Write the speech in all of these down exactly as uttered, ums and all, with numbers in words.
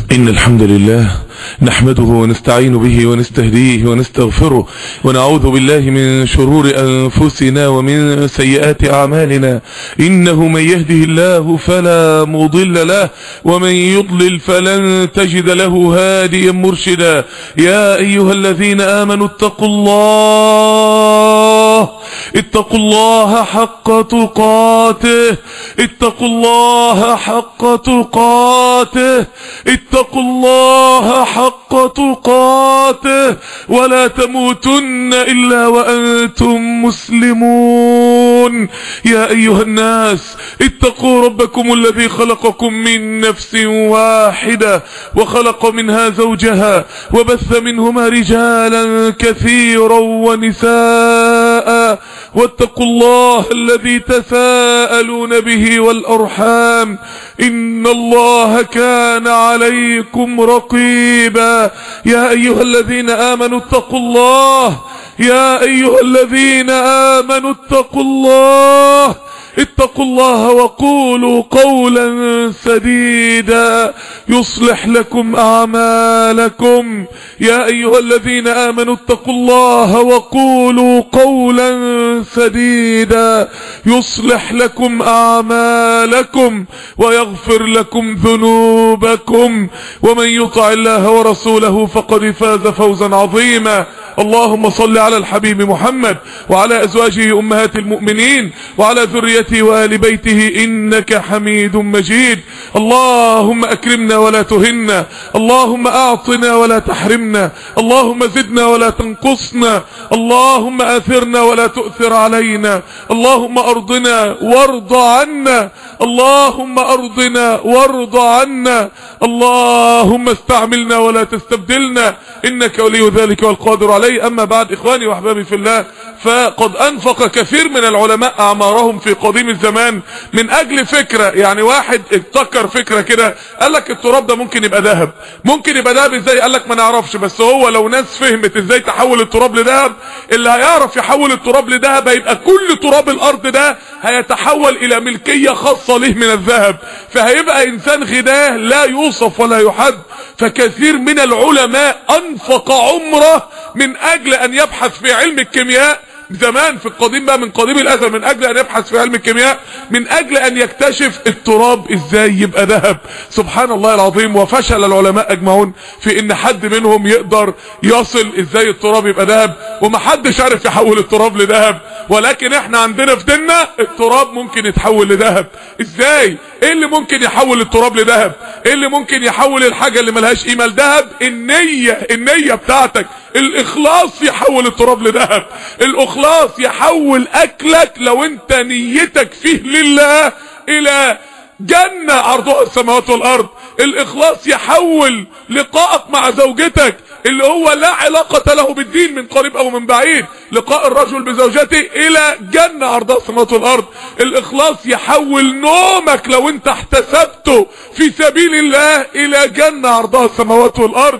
إن الحمد لله نحمده ونستعين به ونستهديه ونستغفره ونعوذ بالله من شرور أنفسنا ومن سيئات أعمالنا. إنه من يهده الله فلا مضل له ومن يضلل فلن تجد له هاديا مرشدا. يا أيها الذين آمنوا اتقوا الله اتقوا الله حق تقاته اتقوا الله حق تقاته اتقوا الله حق تقاته ولا تموتن إلا وأنتم مسلمون. يا أيها الناس اتقوا ربكم الذي خلقكم من نفس واحدة وخلق منها زوجها وبث منهما رجالا كثيرا ونساء واتقوا الله الذي تساءلون به والأرحام إن الله كان عليكم رقيبا. يا أيها الذين آمنوا اتقوا الله يا أيها الذين آمنوا اتقوا الله اتقوا الله وقولوا قولا سديدا يصلح لكم أعمالكم. يا أيها الذين آمنوا اتقوا الله وقولوا قولا سديدا يصلح لكم أعمالكم ويغفر لكم ذنوبكم ومن يطع الله ورسوله فقد فاز فوزا عظيما. اللهم صل على الحبيب محمد وعلى أزواجه أمهات المؤمنين وعلى ذريته وآل بيته إنك حميد مجيد. اللهم أكرمنا ولا تهنا، اللهم أعطنا ولا تحرمنا، اللهم زدنا ولا تنقصنا، اللهم آثرنا ولا تؤثر علينا، اللهم أرضنا وارض عنا، اللهم أرضنا وارض عنا، اللهم استعملنا ولا تستبدلنا إنك ولي ذلك والقادر عليه. أما بعد، إخواني وأحبابي في الله، فقد أنفق كثير من العلماء أعمارهم في قديم الزمان من أجل فكرة. يعني واحد ابتكر فكرة كده، قال لك التراب ده ممكن يبقى ذهب. ممكن يبقى ذهب ازاي؟ قال لك ما نعرفش، بس هو لو ناس فهمت ازاي تحول التراب لذهب، اللي هيعرف يحول التراب لذهب هيبقى كل تراب الأرض ده هيتحول إلى ملكية خاصة له من الذهب، فهيبقى إنسان غناه لا يوصف ولا يحد. فكثير من العلماء أنفق عمره من أجل أن يبحث في علم الكيمياء زمان في القديم بقى، من قديم الأزل، من أجل أن يبحث في علم الكيمياء، من أجل أن يكتشف التراب إزاي يبقى ذهب. سبحان الله العظيم. وفشل العلماء أجمعون في إن حد منهم يقدر يصل إزاي التراب يبقى ذهب، ومحدش عارف يحول التراب لذهب. ولكن احنا عندنا في ديننا التراب ممكن يتحول لذهب. ازاي؟ ايه اللي ممكن يحول التراب لذهب؟ ايه اللي ممكن يحول الحاجة اللي ملهاش قيمة لذهب؟ النية. النية بتاعتك، الاخلاص يحول التراب لذهب. الاخلاص يحول اكلك لو انت نيتك فيه لله الى جنة عرضها السماوات والارض. الاخلاص يحول لقائك مع زوجتك اللي هو لا علاقة له بالدين من قريب او من بعيد، لقاء الرجل بزوجته الى جنة عرضها السماوات والارض. الاخلاص يحول نومك لو انت احتسبته في سبيل الله الى جنة عرضها السماوات والارض.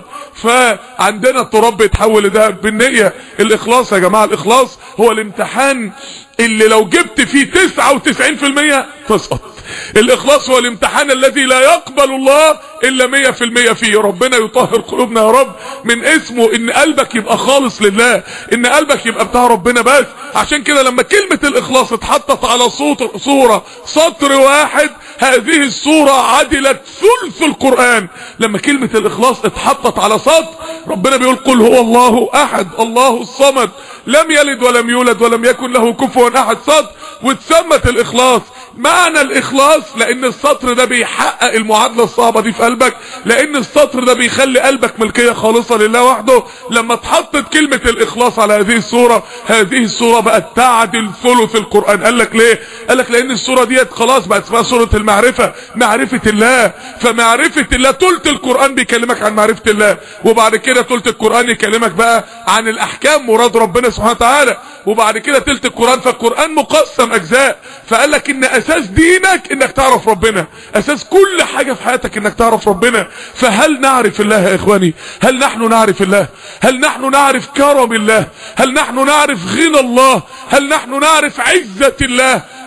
فعندنا التراب بيتحول لذهب بالنية. الاخلاص يا جماعة، الاخلاص هو الامتحان اللي لو جبت فيه تسعة وتسعين في المية تسقط. الاخلاص هو الامتحان الذي لا يقبل الله الا مية في المية فيه. ربنا يطهر قلوبنا يا رب من اسمه ان قلبك يبقى خالص لله، ان قلبك يبقى بتاع ربنا بس. عشان كده لما كلمة الاخلاص اتحطت على صوت صورة سطر واحد، هذه الصورة عدلت ثلث القرآن. لما كلمة الاخلاص اتحطت على سطر، ربنا بيقول قل هو الله احد الله الصمد لم يلد ولم يولد ولم يكن له كفوا احد، سطر واتسمت الاخلاص. معنى الاخلاص لان السطر ده بيحقق المعادلة الصعبة دي في قلبك، لان السطر ده بيخلي قلبك ملكية خالصة لله وحده. لما اتحطت كلمة الاخلاص على هذه السورة، هذه السورة بقت تعدل ثلث القرآن. قال لك ليه؟ قال لك لان السورة ديت خلاص بقت اسمها سورة المعرفة، معرفة الله. فمعرفة الله ثلث القرآن بيكلمك عن معرفة الله، وبعد كده ثلث القرآن يكلمك بقى عن الاحكام مراد ربنا سبحانه وتعالى، وبعد كده ثلث القرآن. فالقرآن مقسم اجزاء. فقال لك ان اساس دينك انك تعرف ربنا، اساس كل حاجة في حياتك انك تعرف ربنا. فهل نعرف الله يا اخواني؟ هل نحن نعرف الله؟ هل نحن نعرف كرم الله؟ هل نحن نعرف غنى الله؟ هل نحن نعرف عزة الله؟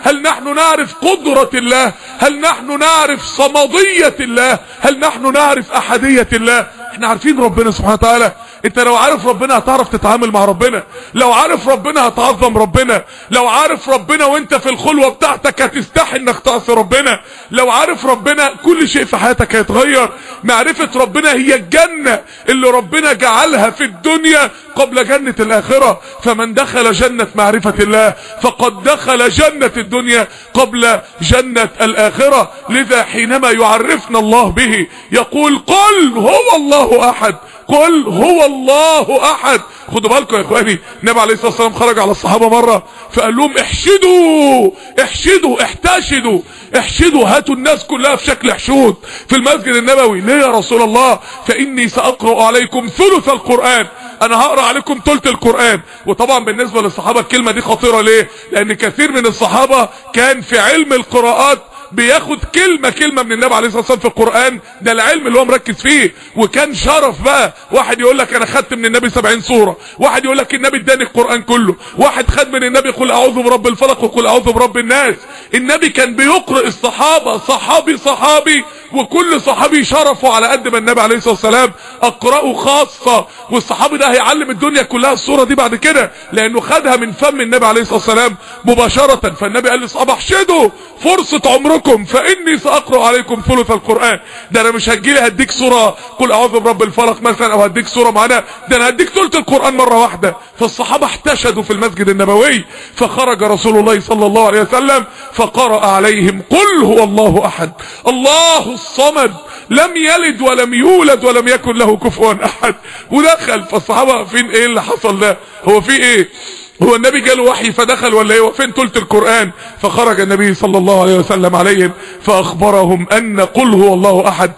هل نحن نعرف قدرة الله؟ هل نحن نعرف صمدية الله؟ هل نحن نعرف احدية الله؟ احنا عارفين ربنا سبحانه وتعالى. انت لو عارف ربنا هتعرف تتعامل مع ربنا، لو عارف ربنا هتعظم ربنا، لو عارف ربنا وانت في الخلوة بتاعتك هتستحي انك تعصي ربنا، لو عارف ربنا كل شيء في حياتك هيتغير. معرفة ربنا هي الجنة اللي ربنا جعلها في الدنيا قبل جنة الاخرة. فمن دخل جنة معرفة الله فقد دخل جنة الدنيا قبل جنة الاخرة. لذا حينما يعرفنا الله به يقول قل هو الله احد، قل هو الله احد. خدوا بالكم يا اخواني، النبي عليه الصلاه والسلام خرج على الصحابه مره فقال لهم احشدوا احشدوا احتشدوا احشدوا، هاتوا الناس كلها في شكل حشود في المسجد النبوي. ليه يا رسول الله؟ فاني ساقرا عليكم ثلث القران، انا هقرا عليكم ثلث القران. وطبعا بالنسبه للصحابه الكلمه دي خطيره. ليه؟ لان كثير من الصحابه كان في علم القراءات بياخد كلمة كلمة من النبي عليه الصلاة والسلام في القرآن، ده العلم اللي هو مركز فيه. وكان شرف بقى واحد يقول لك انا خدت من النبي سبعين سورة، واحد يقول لك النبي اداني القرآن كله، واحد خد من النبي قل اعوذ برب الفلق وقل اعوذ برب الناس. النبي كان بيقرأ الصحابة صحابي صحابي، وكل صحابي شرفه على قد ما النبي عليه الصلاة والسلام اقرأه خاصة. والصحابي ده هيعلم الدنيا كلها الصورة دي بعد كده، لانه خدها من فم النبي عليه الصلاة والسلام مباشرة. فالنبي قال للصحابة احشدوا فرصة عمركم فاني ساقرأ عليكم ثلث القرآن. ده انا مش هتجيلي هديك سورة قل اعوذ برب الفلق مثلا او هديك سورة معانا، ده انا هديك ثلث القرآن مرة واحدة. فالصحابة احتشدوا في المسجد النبوي، فخرج رسول الله صلى الله عليه وسلم فقرأ عليهم قل هو الله احد الله الصمد لم يلد ولم يولد ولم يكن له كفوا احد. ودخل. فالصحابة فين ايه اللي حصل ده؟ هو في ايه؟ هو النبي جاله وحي فدخل ولا ايه؟ وفين ثلث القرآن؟ فخرج النبي صلى الله عليه وسلم عليهم فاخبرهم ان قل هو الله احد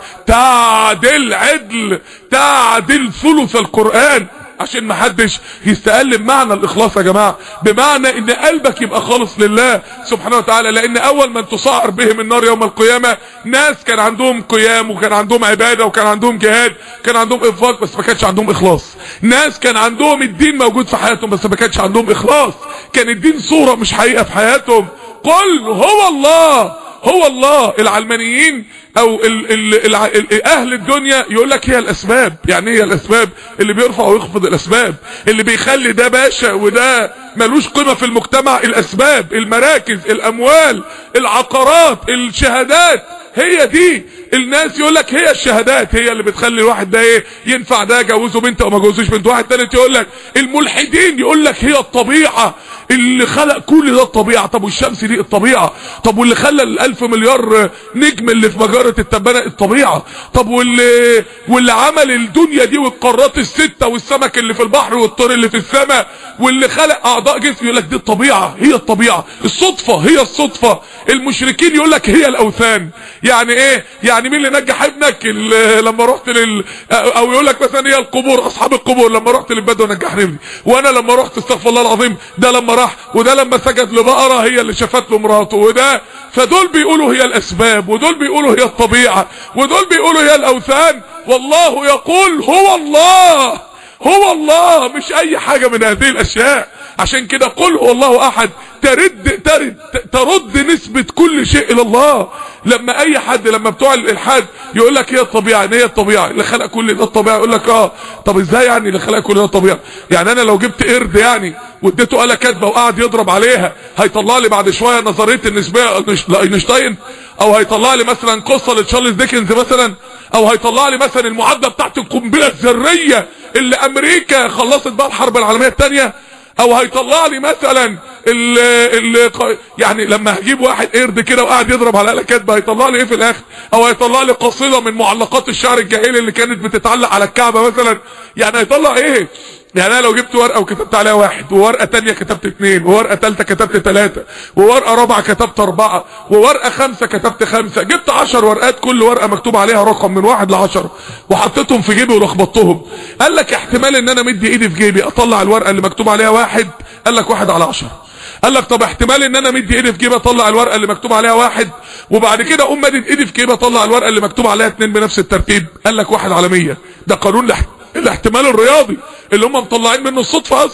تعدل عدل تعدل ثلث القرآن، عشان ما حدش يستقل بمعنى الاخلاص يا جماعه، بمعنى ان قلبك يبقى خالص لله سبحانه وتعالى. لان اول من تسعر بهم النار يوم القيامه ناس كان عندهم قيام وكان عندهم عباده وكان عندهم جهاد، كان عندهم انفاق بس ما كانش عندهم اخلاص. ناس كان عندهم الدين موجود في حياتهم بس ما كانش عندهم اخلاص، كان الدين صوره مش حقيقه في حياتهم. قل هو الله هو الله. العلمانيين او ال ال ال اهل الدنيا يقول لك هي الاسباب. يعني هي الاسباب اللي بيرفع ويخفض الاسباب، اللي بيخلي ده باشا وده ملوش قيمة في المجتمع. الاسباب المراكز الاموال العقارات الشهادات، هي دي. الناس يقول لك هي الشهادات هي اللي بتخلي الواحد ده ايه ينفع ده جوزه بنت او ما جوزوش بنت. واحد تالت يقول لك الملحدين يقول لك هي الطبيعة اللي خلق كل ده الطبيعة. طب والشمس دي الطبيعة، طب واللي خلى الالف مليار نجم اللي في مجرة التبانة الطبيعة، طب واللي واللي عمل الدنيا دي والقارات الستة والسمك اللي في البحر والطير اللي في السماء واللي خلق اعضاء جسم يقول لك دي الطبيعة هي الطبيعة. الصدفة هي الصدفة. المشركين يقول لك هي الاوثان. يعني ايه؟ يعني مين اللي نجح ابنك لما رحت لل او يقول لك مثلا هي القبور، اصحاب القبور لما رحت للبدو نجحني ابني، وانا لما رحت استغفر الله العظيم ده لما راح، وده لما سجد لبقرة هي اللي شافت له مراته، وده. فدول بيقولوا هي الاسباب، ودول بيقولوا هي الطبيعة، ودول بيقولوا هي الاوثان. والله يقول هو الله هو الله مش اي حاجة من هذه الاشياء. عشان كده قل هو الله احد ترد ترد ترد نسبة كل شيء الى الله. لما اي حد لما بتوع الالحاد يقول لك هي الطبيعة، هي الطبيعة اللي خلق كل ده الطبيعة، يقول لك اه طب ازاي يعني اللي خلق كل ده الطبيعة؟ يعني انا لو جبت قرد يعني واديته آلة كاتبة وقعد يضرب عليها هيطلع لي بعد شوية نظرية النسبية لاينشتاين، او هيطلع لي مثلا قصة لتشارلز ديكنز مثلا، او هيطلع لي مثلا المعادلة بتاعت القنبلة الذرية اللي امريكا خلصت بقى الحرب العالمية الثانية، او هيطلع لي مثلا ال ال يعني لما هجيب واحد قرد كده وقاعد يضرب على آلة كاتبة هيطلع لي ايه في الاخر؟ او هيطلع لي قصيدة من معلقات الشعر الجاهلي اللي كانت بتتعلق على الكعبة مثلا. يعني هيطلع ايه؟ يعني انا لو جبت ورقة وكتبت عليها واحد، وورقة تانية كتبت اتنين، وورقة تالتة كتبت تلاتة، وورقة رابعة كتبت اربعة، وورقة خمسة كتبت خمسة، جبت عشر ورقات كل ورقة مكتوب عليها رقم من واحد لعشرة وحطيتهم في جيبي ولخبطتهم، قال لك احتمال ان انا مدي ايدي في جيبي اطلع الورقة اللي مكتوب عليها واحد، قال لك واحد على عشرة. قال لك طب احتمال ان انا مدي ايدي في جيبي اطلع الورقة اللي مكتوب عليها واحد، وبعد كده اقوم مدد ايدي في جيبي اطلع الورقة اللي مكتوب عليها اتنين بنفس الترتيب، قال لك واحد على مية. ده قانون الاحتمال الرياضي اللي هم مطلعين منه الصدفة اصلا.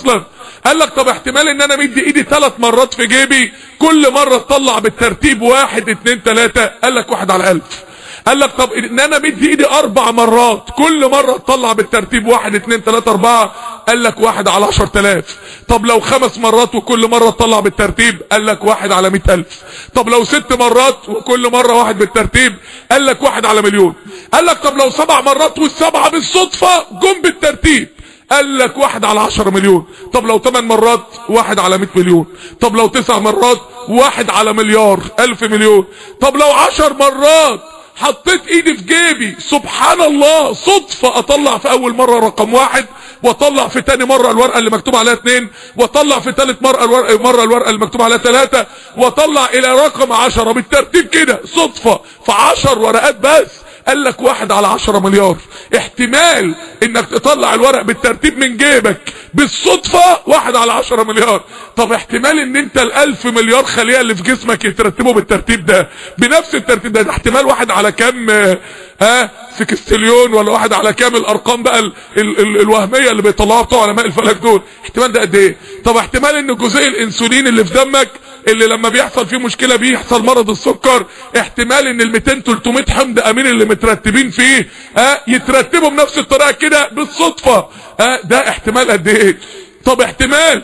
قال لك طب احتمال ان انا مدي ايدي ثلاث مرات في جيبي كل مرة تطلع بالترتيب واحد اتنين تلاتة، قال لك واحد على الف. قال لك طب ان انا مدي ايدي اربع مرات كل مرة تطلع بالترتيب واحد اتنين تلاتة اربعة، قال لك واحد على عشر تلاف. طب لو خمس مرات وكل مرة تطلع بالترتيب، قال لك واحد على مئة الف. طب لو ست مرات وكل مرة واحد بالترتيب، قال لك واحد على مليون. قال لك طب لو سبع مرات والسبعة بالصدفة جم بالترتيب، قال لك واحد على عشرة مليون. طب لو ثمان مرات واحد على مئة مليون. طب لو تسع مرات واحد على مليار الف مليون. طب لو عشر مرات حطيت ايدي في جيبي سبحان الله صدفة اطلع في اول مرة رقم واحد، واطلع في تاني مرة الورقة اللي مكتوب عليها اتنين، واطلع في تالت مرة الورقة, مرة الورقة اللي مكتوب عليها تلاتة، واطلع الى رقم عشرة بالترتيب كده صدفة في عشر ورقات بس، قال لك واحد على عشرة مليار. احتمال انك تطلع الورق بالترتيب من جيبك بالصدفة واحد على عشرة مليار. طب احتمال ان انت الالف مليار خلية اللي في جسمك يترتبوا بالترتيب ده بنفس الترتيب ده، ده احتمال واحد على كام ها سكستليون، ولا واحد على كام الارقام بقى ال ال ال الوهمية اللي بيطلعوها بتوع علماء الفلك دول، احتمال ده قد ايه؟ طب احتمال ان جزيء الانسولين اللي في دمك اللي لما بيحصل فيه مشكلة بيحصل مرض السكر، احتمال ان ال مئتين تلتمية حمض امين اللي مترتبين فيه ها يترتبوا بنفس الطريقة كده بالصدفة، ها ده احتمال قد ايه؟ طب احتمال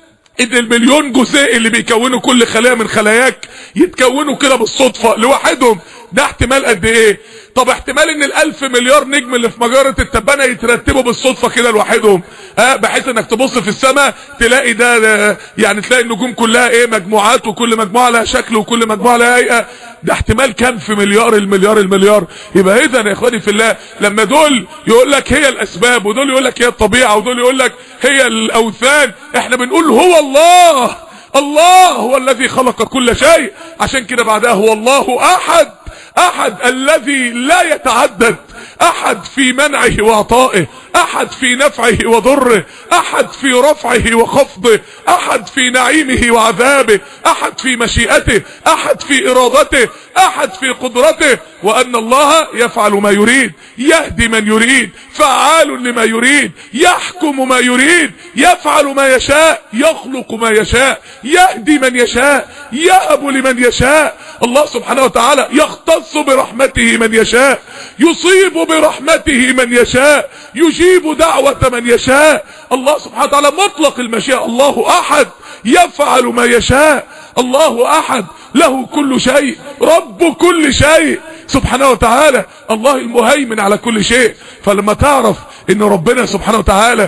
ان المليون جزيء اللي بيكونوا كل خلايا من خلاياك يتكونوا كده بالصدفة لوحدهم، ده احتمال قد ايه؟ طب احتمال ان الالف مليار نجم اللي في مجرة التبانة يترتبوا بالصدفة كده لوحدهم، ها بحيث انك تبص في السماء تلاقي ده, ده يعني تلاقي النجوم كلها ايه مجموعات، وكل مجموعة لها شكل وكل مجموعة لها هيئة، ده احتمال كام في مليار المليار المليار. يبقى اذا يا اخواني في الله لما دول يقول لك هي الاسباب، ودول يقول لك هي الطبيعة، ودول يقول لك هي الاوثان، احنا بنقول هو الله، الله هو الذي خلق كل شيء. عشان كده بعدها هو الله احد، احد الذي لا يتعدد، احد في منعه وعطائه، احد في نفعه وضره، احد في رفعه وخفضه، احد في نعيمه وعذابه، احد في مشيئته، احد في ارادته، احد في قدرته، وان الله يفعل ما يريد، يهدي من يريد، فعال لما يريد، يحكم ما يريد، يفعل ما يشاء، يخلق ما يشاء، يهدي من يشاء، يهب لمن يشاء. الله سبحانه وتعالى يختص برحمته من يشاء، يصيب برحمته من يشاء، يجيب دعوة من يشاء. الله سبحانه وتعالى مطلق المشيئة، الله احد يفعل ما يشاء، الله احد له كل شيء، رب كل شيء سبحانه وتعالى، الله المهيمن على كل شيء. فلما تعرف ان ربنا سبحانه وتعالى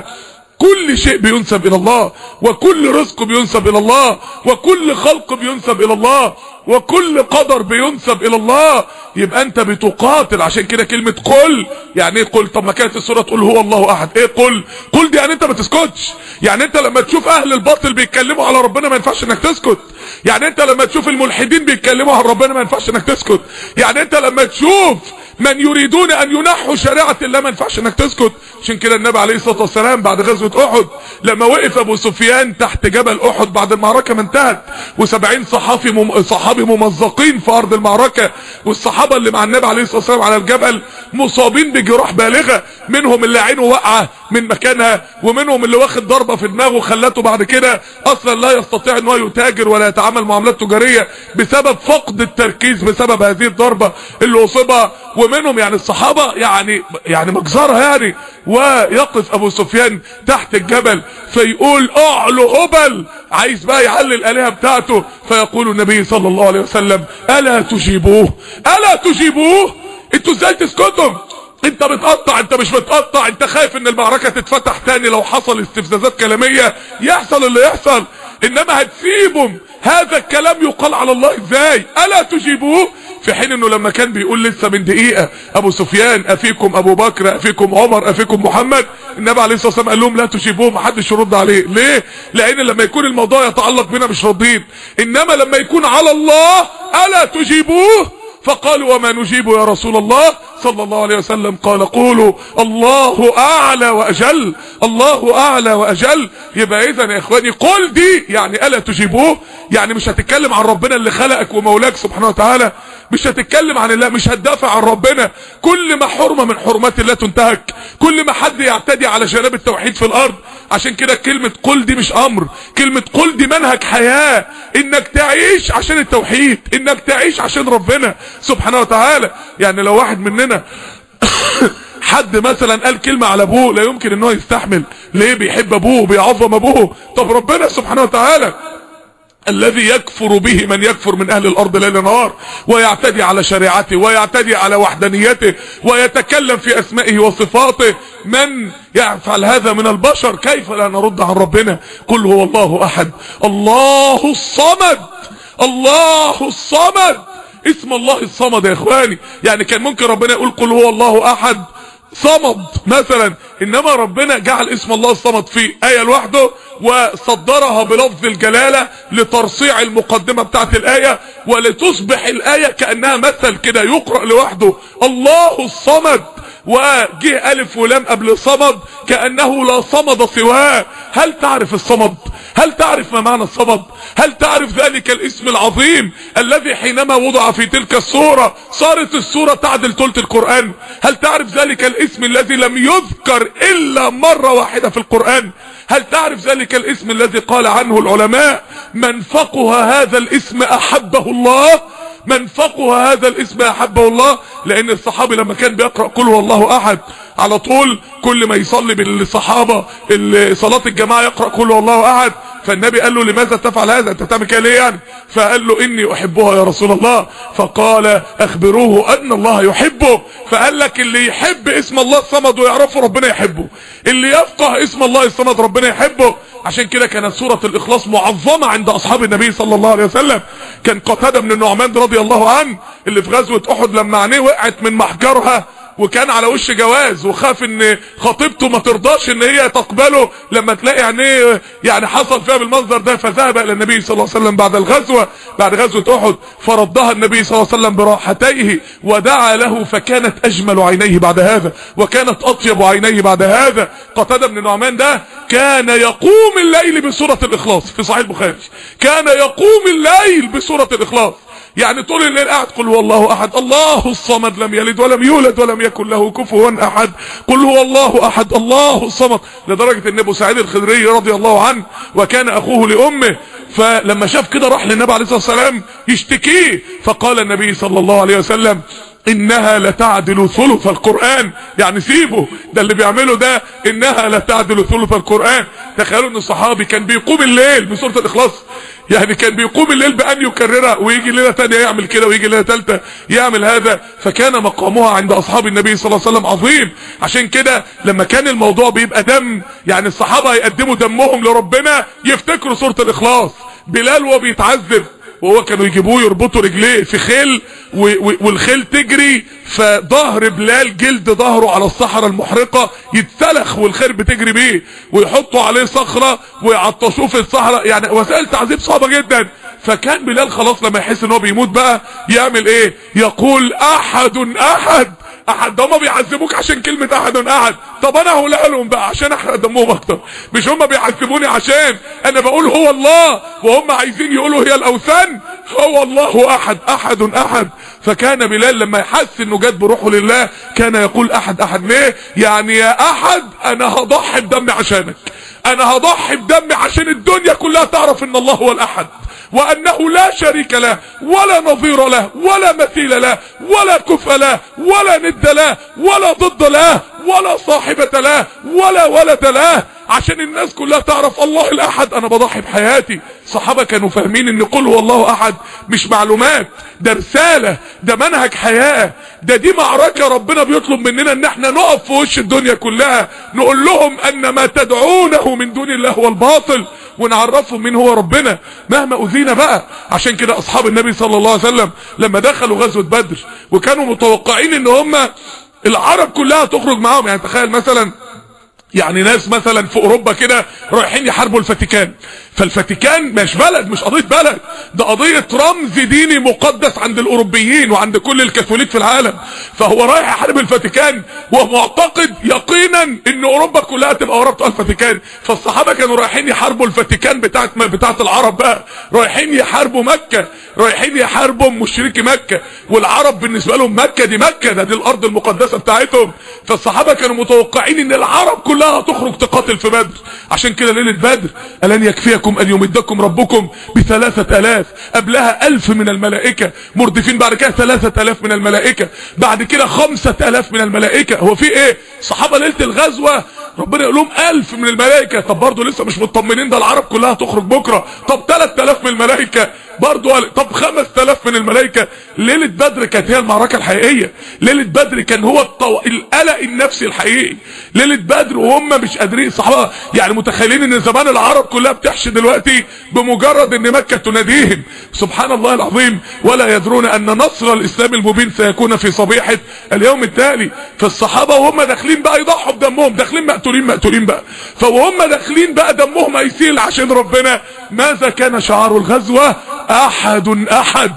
كل شيء بينسب الى الله، وكل رزق بينسب الى الله، وكل خلق بينسب الى الله، وكل قدر بينسب الى الله، يبقى انت بتقاتل. عشان كده كلمة قل يعني ايه قل؟ طب ما كانت السورة تقول هو الله احد، ايه قل؟ قل دي يعني انت ما تسكتش، يعني انت لما تشوف اهل الباطل بيتكلموا على ربنا ما ينفعش انك تسكت، يعني انت لما تشوف الملحدين بيتكلموا على ربنا ما ينفعش انك تسكت، يعني انت لما تشوف من يريدون ان ينحوا شريعة الله ما ينفعش انك تسكت. عشان كده النبي عليه الصلاة والسلام بعد غزوة احد لما وقف ابو سفيان تحت جبل احد بعد المعركة ما انتهت، وسبعين صحافي مم... صحابي ممزقين في ارض المعركة، والصحابة اللي مع النبي عليه الصلاة والسلام على الجبل مصابين بجراح بالغة، منهم اللي عينه واقعة من مكانها، ومنهم اللي واخد ضربة في دماغه خلته بعد كده اصلا لا يستطيع ان هو يتاجر ولا يتعامل معاملات تجارية بسبب فقد التركيز بسبب هذه الضربة اللي اصيبها. ومنهم يعني الصحابة يعني يعني مجزرة يعني. ويقف ابو سفيان تحت الجبل فيقول اعلو هبل، عايز بقى يعلي الالهة بتاعته، فيقول النبي صلى الله عليه وسلم الا تجيبوه، الا تجيبوه، انتوا ازاي تسكتوا؟ انت بتقطع، انت مش بتقطع، انت خايف ان المعركة تتفتح تاني لو حصل استفزازات كلامية يحصل اللي يحصل، انما هتسيبهم هذا الكلام يقال على الله ازاي؟ الا تجيبوه؟ في حين انه لما كان بيقول لسه من دقيقة ابو سفيان افيكم ابو بكر، افيكم عمر، افيكم محمد، النبي عليه الصلاة والسلام قال لهم لا تجيبوه، محدش يرد عليه. ليه؟ لان لما يكون الموضوع يتعلق بنا مش راضين، انما لما يكون على الله الا تجيبوه؟ فقالوا وما نجيب يا رسول الله صلى الله عليه وسلم؟ قال قولوا الله اعلى واجل، الله اعلى واجل. يبقى اذا يا اخواني قل دي يعني الا تجيبوه، يعني مش هتتكلم عن ربنا اللي خلقك ومولاك سبحانه وتعالى، مش هتتكلم عن الله، مش هتدافع عن ربنا. كل ما حرمة من حرمات الله تنتهك، كل ما حد يعتدي على جناب التوحيد في الارض. عشان كده كلمة قل دي مش امر، كلمة قل دي منهج حياة، انك تعيش عشان التوحيد، انك تعيش عشان ربنا سبحانه وتعالى. يعني لو واحد مننا حد مثلا قال كلمة على ابوه لا يمكن ان هو يستحمل، ليه؟ بيحب ابوه، بيعظم ابوه. طب ربنا سبحانه وتعالى الذي يكفر به من يكفر من اهل الارض ليل نهار، ويعتدي على شريعته، ويعتدي على وحدانيته، ويتكلم في اسمائه وصفاته، من يفعل هذا من البشر كيف لا نرد عن ربنا؟ قل هو الله احد الله الصمد. الله الصمد، اسم الله الصمد يا اخواني. يعني كان ممكن ربنا يقول قل هو الله احد صمد مثلا، انما ربنا جعل اسم الله الصمد في آية لوحده، وصدرها بلفظ الجلالة لترصيع المقدمة بتاعت الآية، ولتصبح الآية كأنها مثل كده يقرأ لوحده الله الصمد، وجه ألف ولام قبل صمد كأنه لا صمد سواه. هل تعرف الصمد؟ هل تعرف ما معنى الصمد؟ هل تعرف ذلك الاسم العظيم الذي حينما وضع في تلك السورة صارت السورة تعدل ثلث القرآن؟ هل تعرف ذلك الاسم الذي لم يذكر إلا مرة واحدة في القرآن؟ هل تعرف ذلك الاسم الذي قال عنه العلماء من فقه هذا الاسم أحبه الله؟ من فقه هذا الاسم أحبه الله. لأن الصحابي لما كان بيقرأ قل هو الله أحد على طول، كل ما يصلي بالصحابة صلاة الجماعة يقرأ قل هو الله أحد، فالنبي قال له لماذا تفعل هذا؟ انت تعمل كده ليه يعني؟ فقال له اني احبها يا رسول الله. فقال اخبروه ان الله يحبه. فقال لك اللي يحب اسم الله الصمد ويعرفه ربنا يحبه، اللي يفقه اسم الله الصمد ربنا يحبه. عشان كده كانت سورة الاخلاص معظمة عند اصحاب النبي صلى الله عليه وسلم. كان قتادة بن النعمان رضي الله عنه اللي في غزوة احد لما عينيه وقعت من محجرها وكان على وش جواز، وخاف ان خطيبته ما ترضاش ان هي تقبله لما تلاقي عينيه يعني حصل فيها بالمنظر ده، فذهب الى النبي صلى الله عليه وسلم بعد الغزوة بعد غزوة احد، فردها النبي صلى الله عليه وسلم براحتيه ودعا له، فكانت اجمل عينيه بعد هذا، وكانت اطيب عينيه بعد هذا. قتادة بن النعمان ده كان يقوم الليل بسورة الاخلاص في صحيح البخاري، كان يقوم الليل بسورة الاخلاص. يعني طول الليل قاعد قل هو الله احد الله الصمد لم يلد ولم يولد ولم يكن له كفوا احد، قل هو الله احد الله الصمد. لدرجة ان ابو سعيد الخدري رضي الله عنه وكان اخوه لامه، فلما شاف كده راح للنبي عليه الصلاة والسلام يشتكيه، فقال النبي صلى الله عليه وسلم انها لتعدل ثلث القرآن. يعني سيبه ده اللي بيعمله ده، انها لتعدل ثلث القرآن. تخيلوا ان الصحابي كان بيقوم الليل بسورة الاخلاص، يعني كان بيقوم الليل بان يكررها، ويجي ليله ثانيه يعمل كده، ويجي ليله ثالثه يعمل هذا. فكان مقامها عند اصحاب النبي صلى الله عليه وسلم عظيم. عشان كده لما كان الموضوع بيبقى دم، يعني الصحابه يقدموا دمهم لربنا يفتكروا سوره الاخلاص. بلال وهو بيتعذب وهو كانوا يجيبوه يربطوا رجليه في خيل والخيل تجري، فظهر بلال جلد ظهره على الصحراء المحرقة يتسلخ والخيل بتجري بيه، ويحطوا عليه صخرة ويعطشوه في الصحراء. يعني وسائل تعذيب صعبة جدا. فكان بلال خلاص لما يحس ان هو بيموت بقى يعمل ايه؟ يقول احد احد احد. ده هما بيعذبوك عشان كلمة احد احد، طب انا هقولها لهم بقى عشان احرق دمهم اكتر. مش هما بيعذبوني عشان انا بقول هو الله وهم عايزين يقولوا هي الاوثان. هو الله احد احد احد. فكان بلال لما يحس انه جد بروحه لله كان يقول احد احد. ليه؟ يعني يا احد انا هضحي بدمي عشانك، انا هضحي بدمي عشان الدنيا كلها تعرف ان الله هو الاحد، وانه لا شريك له ولا نظير له ولا مثيل له ولا كفء له ولا ند له ولا ضد له ولا صاحبة له ولا ولد له، عشان الناس كلها تعرف الله الاحد. انا بضحي بحياتي. صحابة كانوا فاهمين ان قل هو الله احد مش معلومات، ده رسالة، ده منهج حياة، ده دي معركة ربنا بيطلب مننا ان احنا نقف في وش الدنيا كلها نقول لهم ان ما تدعونه من دون الله هو الباطل، ونعرفهم مين هو ربنا مهما اذينا بقى. عشان كده اصحاب النبي صلى الله عليه وسلم لما دخلوا غزوة بدر وكانوا متوقعين ان هم العرب كلها تخرج معاهم، يعني تخيل مثلا يعني ناس مثلا في اوروبا كده رايحين يحاربوا الفاتيكان، فالفاتيكان مش بلد، مش قضية بلد، ده قضية رمز ديني مقدس عند الاوروبيين وعند كل الكاثوليك في العالم. فهو رايح يحارب الفاتيكان ومعتقد يقينا ان اوروبا كلها تبقى ورا بتوع الفاتيكان. فالصحابة كانوا رايحين يحاربوا الفاتيكان بتاعت بتاعت العرب بقى، رايحين يحاربوا مكة، رايحين يحاربوا مشركي مكة، والعرب بالنسبة لهم مكة دي مكة، ده دي الارض المقدسة بتاعتهم. فالصحابة كانوا متوقعين ان العرب كلها تخرج تقاتل في بدر. عشان كده ليلة بدر ألن يكفيكم أن يمدكم ربكم بثلاثة آلاف، قبلها ألف من الملائكة مردفين، بعد كده ثلاثة آلاف من الملائكة، بعد كده خمسة آلاف من الملائكة. هو في ايه؟ صحابة ليلة الغزوة ربنا يقول لهم ألف من الملائكة، طب برضه لسه مش مطمنين، ده العرب كلها تخرج بكرة. طب ثلاثة آلاف من الملائكة برضه، طب خمسة آلاف من الملائكة. ليلة بدر كانت هي المعركة الحقيقية، ليلة بدر كان هو الطو... القلق النفسي الحقيقي. ليلة بدر وهم مش قادرين، الصحابة يعني متخيلين ان زمان العرب كلها بتحشي دلوقتي بمجرد ان مكة تناديهم. سبحان الله العظيم، ولا يدرون ان نصر الاسلام المبين سيكون في صبيحة اليوم التالي. فالصحابة وهم داخلين بقى يضحوا بدمهم، داخلين مقتولين مقتولين بقى، فوهم داخلين بقى دمهم هيسيل عشان ربنا. ماذا كان شعار الغزوة؟ احد احد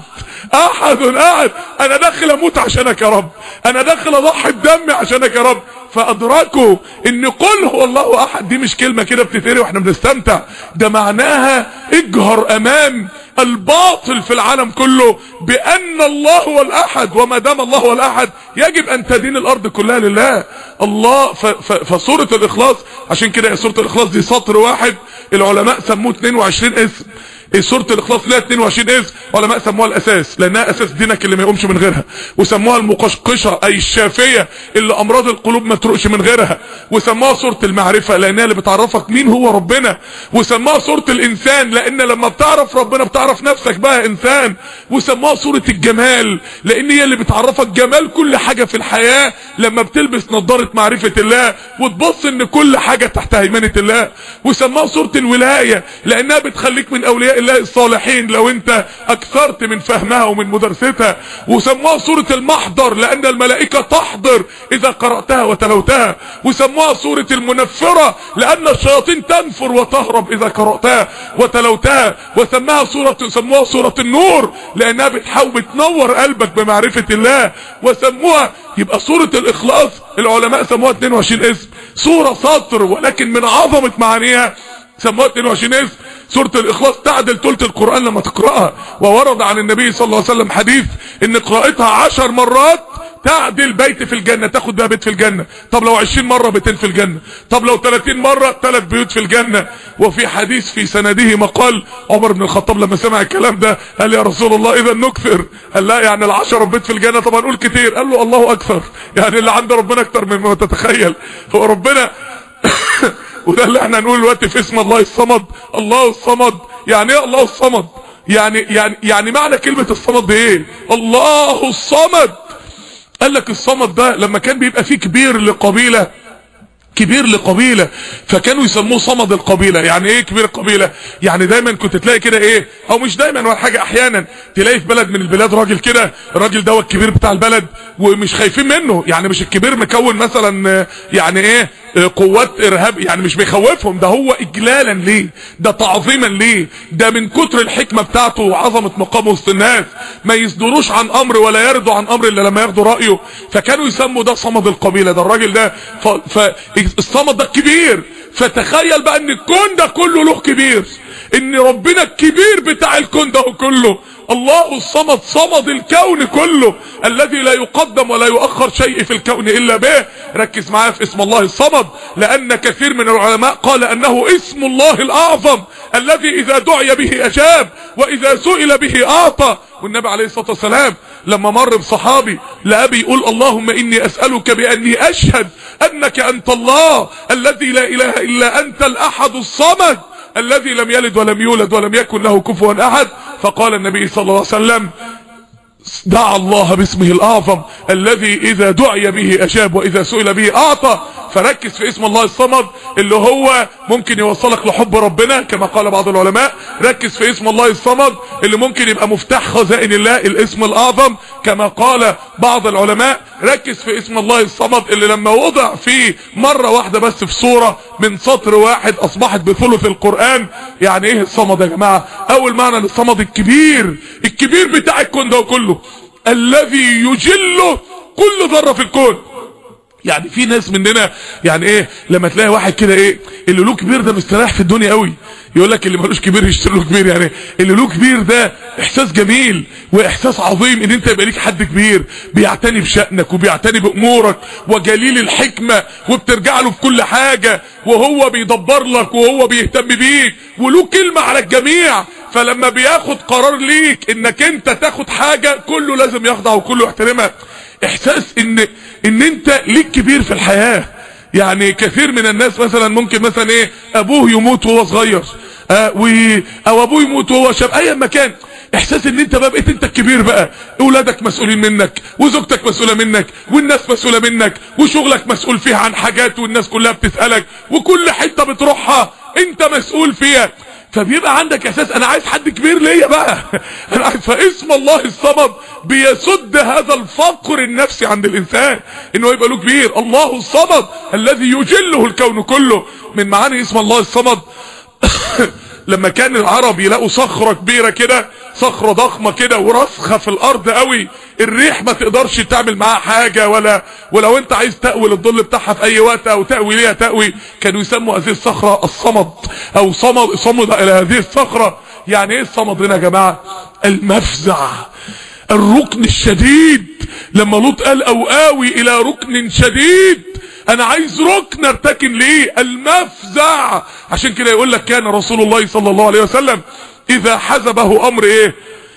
احد احد، انا داخل اموت عشانك يا رب، انا داخل اضحي بدمي عشانك يا رب. فادركوا ان قل هو الله احد دي مش كلمة كده بتتقري واحنا بنستمتع، ده معناها اجهر امام الباطل في العالم كله بان الله هو الاحد، وما دام الله هو الاحد يجب ان تدين الارض كلها لله الله. فسورة الاخلاص عشان كده سورة الاخلاص دي سطر واحد العلماء سموه اتنين وعشرين اسم. سورة الاخلاص لها اتنين وعشرين اسم، علماء سموها الاساس لانها اساس دينك اللي ما يقومش من غيرها، وسموها المقشقشة اي الشافية اللي امراض القلوب ما تروقش من غيرها، وسموها سورة المعرفة لانها اللي بتعرفك مين هو ربنا، وسموها سورة الانسان لان لما بتعرف ربنا بتعرف نفسك بقى انسان، وسموها سورة الجمال لان هي اللي بتعرفك جمال كل حاجة في الحياة لما بتلبس نظارة معرفة الله وتبص ان كل حاجة تحت هيمنة الله، وسموها سورة الولاية لانها بتخليك من اولياء الله الصالحين لو انت اكثرت من فهمها ومن مدرستها، وسموها سورة المحضر لان الملائكة تحضر اذا قرأتها وتلوتها، وسموها سورة المنفرة لان الشياطين تنفر وتهرب اذا قرأتها وتلوتها، وسموها سورة سموها سورة النور لانها بتحاول بتنور قلبك بمعرفة الله، وسموها يبقى سورة الاخلاص العلماء سموها اتنين وعشرين اسم. سورة سطر ولكن من عظمة معانيها سموها اتنين وعشرين اسم. سورة الاخلاص تعدل ثلث القرآن لما تقرأها، وورد عن النبي صلى الله عليه وسلم حديث ان قراءتها عشر مرات تعدل بيت في الجنة، تاخد بها بيت في الجنة. طب لو عشرين مرة بيتين في الجنة، طب لو ثلاثين مرة ثلاث بيوت في الجنة. وفي حديث في سنده مقال عمر بن الخطاب لما سمع الكلام ده قال يا رسول الله اذا نكثر، قال لا يعني العشرة بيت في الجنة طبعا نقول كتير، قال له الله اكثر، يعني اللي عند ربنا اكتر مما تتخيل. هو ربنا وده اللي احنا نقول دلوقتي في اسم الله الصمد. الله الصمد يعني ايه الله الصمد؟ يعني يعني يعني معنى كلمة الصمد دي ايه؟ الله الصمد. قال لك الصمد ده لما كان بيبقى فيه كبير لقبيلة، كبير لقبيلة فكانوا يسموه صمد القبيلة. يعني ايه كبير القبيلة؟ يعني دايما كنت تلاقي كده ايه، او مش دايما ولا حاجة، احيانا تلاقي في بلد من البلاد راجل كده، الراجل ده هو الكبير بتاع البلد ومش خايفين منه، يعني مش الكبير مكون مثلا يعني ايه قوات ارهاب، يعني مش بيخوفهم، ده هو اجلالا ليه، ده تعظيما ليه، ده من كتر الحكمة بتاعته وعظمة مقامه وسط الناس ما يصدروش عن امر ولا يرضوا عن امر الا لما ياخدوا رأيه، فكانوا يسموا ده صمد القبيلة. ده الراجل ده ف... ف... الصمد ده الكبير. فتخيل بقى ان الكون ده كله له كبير، ان ربنا الكبير بتاع الكون ده كله، الله الصمد صمد الكون كله الذي لا يقدم ولا يؤخر شيء في الكون الا به. ركز معايا في اسم الله الصمد، لان كثير من العلماء قال انه اسم الله الاعظم الذي اذا دعي به اجاب واذا سئل به اعطى. والنبي عليه الصلاة والسلام لما مر بصحابي لأبي يقول اللهم اني اسألك باني اشهد انك انت الله الذي لا اله الا انت الاحد الصمد الذي لم يلد ولم يولد ولم يكن له كفوا احد. فقال النبي صلى الله عليه وسلم دعا الله باسمه الاعظم الذي اذا دعي به اجاب واذا سئل به اعطى. فركز في اسم الله الصمد اللي هو ممكن يوصلك لحب ربنا كما قال بعض العلماء. ركز في اسم الله الصمد اللي ممكن يبقى مفتاح خزائن الله، الاسم الاعظم كما قال بعض العلماء. ركز في اسم الله الصمد اللي لما وضع فيه مرة واحدة بس في سورة من سطر واحد اصبحت بثلث القرآن. يعني ايه الصمد يا جماعة؟ اول معنى للصمد الكبير، الكبير بتاع الكون ده كله، الذي يجله كل ذرة في الكون. يعني في ناس مننا يعني ايه لما تلاقي واحد كده ايه اللي له كبير ده مستريح في الدنيا قوي، يقول لك اللي مالوش كبير يشتري له كبير. يعني اللي له كبير ده احساس جميل واحساس عظيم ان انت يبقى ليك حد كبير بيعتني بشأنك وبيعتني بامورك وجليل الحكمة وبترجع له في كل حاجة وهو بيدبر لك وهو بيهتم بيك وله كلمة على الجميع. فلما بياخد قرار ليك انك انت تاخد حاجة كله لازم يخضع وكله يحترمها. احساس ان ان انت ليك كبير في الحياة. يعني كثير من الناس مثلا ممكن مثلا ايه ابوه يموت وهو صغير آه و او ابوه يموت وهو شاب، اي مكان احساس ان انت بقى بقيت انت الكبير بقى، اولادك مسؤولين منك وزوجتك مسؤولة منك والناس مسؤولة منك وشغلك مسؤول فيها عن حاجات والناس كلها بتسألك وكل حتة بتروحها انت مسؤول فيها. فبيبقى عندك احساس انا عايز حد كبير ليا بقى انا عايز. فاسم الله الصمد بيسد هذا الفقر النفسي عند الانسان انه يبقى له كبير. الله الصمد الذي يجله الكون كله. من معاني اسم الله الصمد لما كان العرب يلاقوا صخرة كبيرة كده، صخرة ضخمة كده وراسخة في الارض قوي، الريح ما تقدرش تعمل معاها حاجة، ولا ولو انت عايز تقوي الظل بتاعها في اي وقت او تقوي ليها تقوي. كانوا يسموا هذه الصخرة الصمد او صمد صمد الى هذه الصخرة. يعني ايه الصمد هنا يا جماعة؟ المفزع، الركن الشديد. لما لوط قال او اوي الى ركن شديد، انا عايز ركن ارتكن ليه، المفزع. عشان كده يقول لك كان رسول الله صلى الله عليه وسلم اذا حزبه امر ايه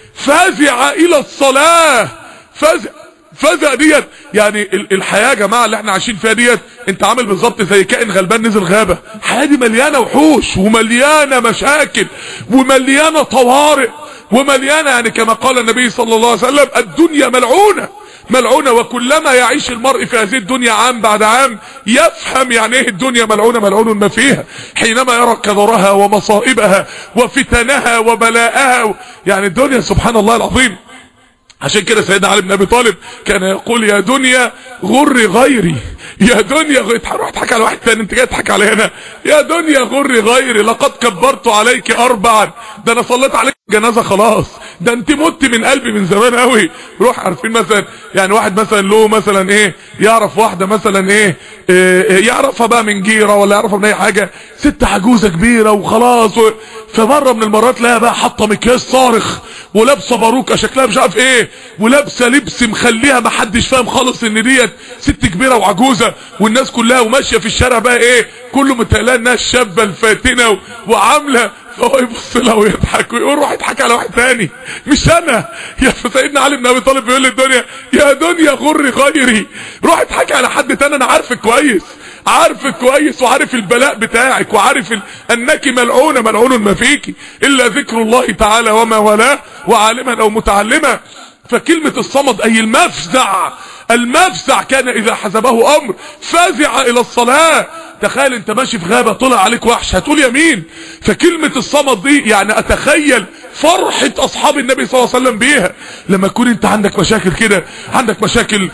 فزع الى الصلاة. فزع فزع ديت يعني الحياة يا جماعة اللي احنا عايشين فيها ديت انت عامل بالظبط زي كائن غلبان نزل غابة. الحياة دي مليانة وحوش ومليانة مشاكل ومليانة طوارئ ومليانة، يعني كما قال النبي صلى الله عليه وسلم الدنيا ملعونة ملعونة. وكلما يعيش المرء في هذه الدنيا عام بعد عام يفهم يعني ايه الدنيا ملعونة ملعون ما فيها، حينما يرى كدرها ومصائبها وفتنها وبلاءها. يعني الدنيا سبحان الله العظيم. عشان كده سيدنا علي بن ابي طالب كان يقول يا دنيا غر غيري، يا دنيا غير تروح تضحك على واحد تاني، انت جاي تضحك علي هنا. يا دنيا غر غيري لقد كبرت عليك اربعا، ده انا صليت عليك جنازه خلاص، ده انت مت من قلبي من زمان قوي. روح عارفين مثلا يعني واحد مثلا له مثلا ايه يعرف واحده مثلا ايه, إيه يعرفها بقى من جيره ولا يعرفها من اي حاجه، ست عجوزه كبيره وخلاص و... فمره من المرات لها بقى حاطه مكياج صارخ ولابسه باروكه شكلها مش عارف ايه ولابسه لبس مخليها ما حدش فاهم خالص ان ديت ست كبيره وعجوزه، والناس كلها وماشيه في الشارع بقى ايه كله متقلقان انها الشابه الفاتنه وعامله. فهو يبص لها ويضحك ويقول روح يضحك على واحد تاني مش انا. يا سيدنا علي بن ابي طالب بيقول للدنيا يا دنيا غر غيري، روح يضحك على حد تاني، انا عارفك كويس عارفك كويس وعارف البلاء بتاعك وعارف ال... انك ملعونه ملعون ما فيكي الا ذكر الله تعالى وما ولاه وعالما او متعلما. فكلمة الصمد اي المفزع، المفزع كان اذا حزبه امر فزع الى الصلاة. تخيل انت ماشي في غابة طلع عليك وحش هتقول يمين. فكلمة الصمد دي يعني اتخيل فرحة اصحاب النبي صلى الله عليه وسلم بيها. لما تكون انت عندك مشاكل كده، عندك مشاكل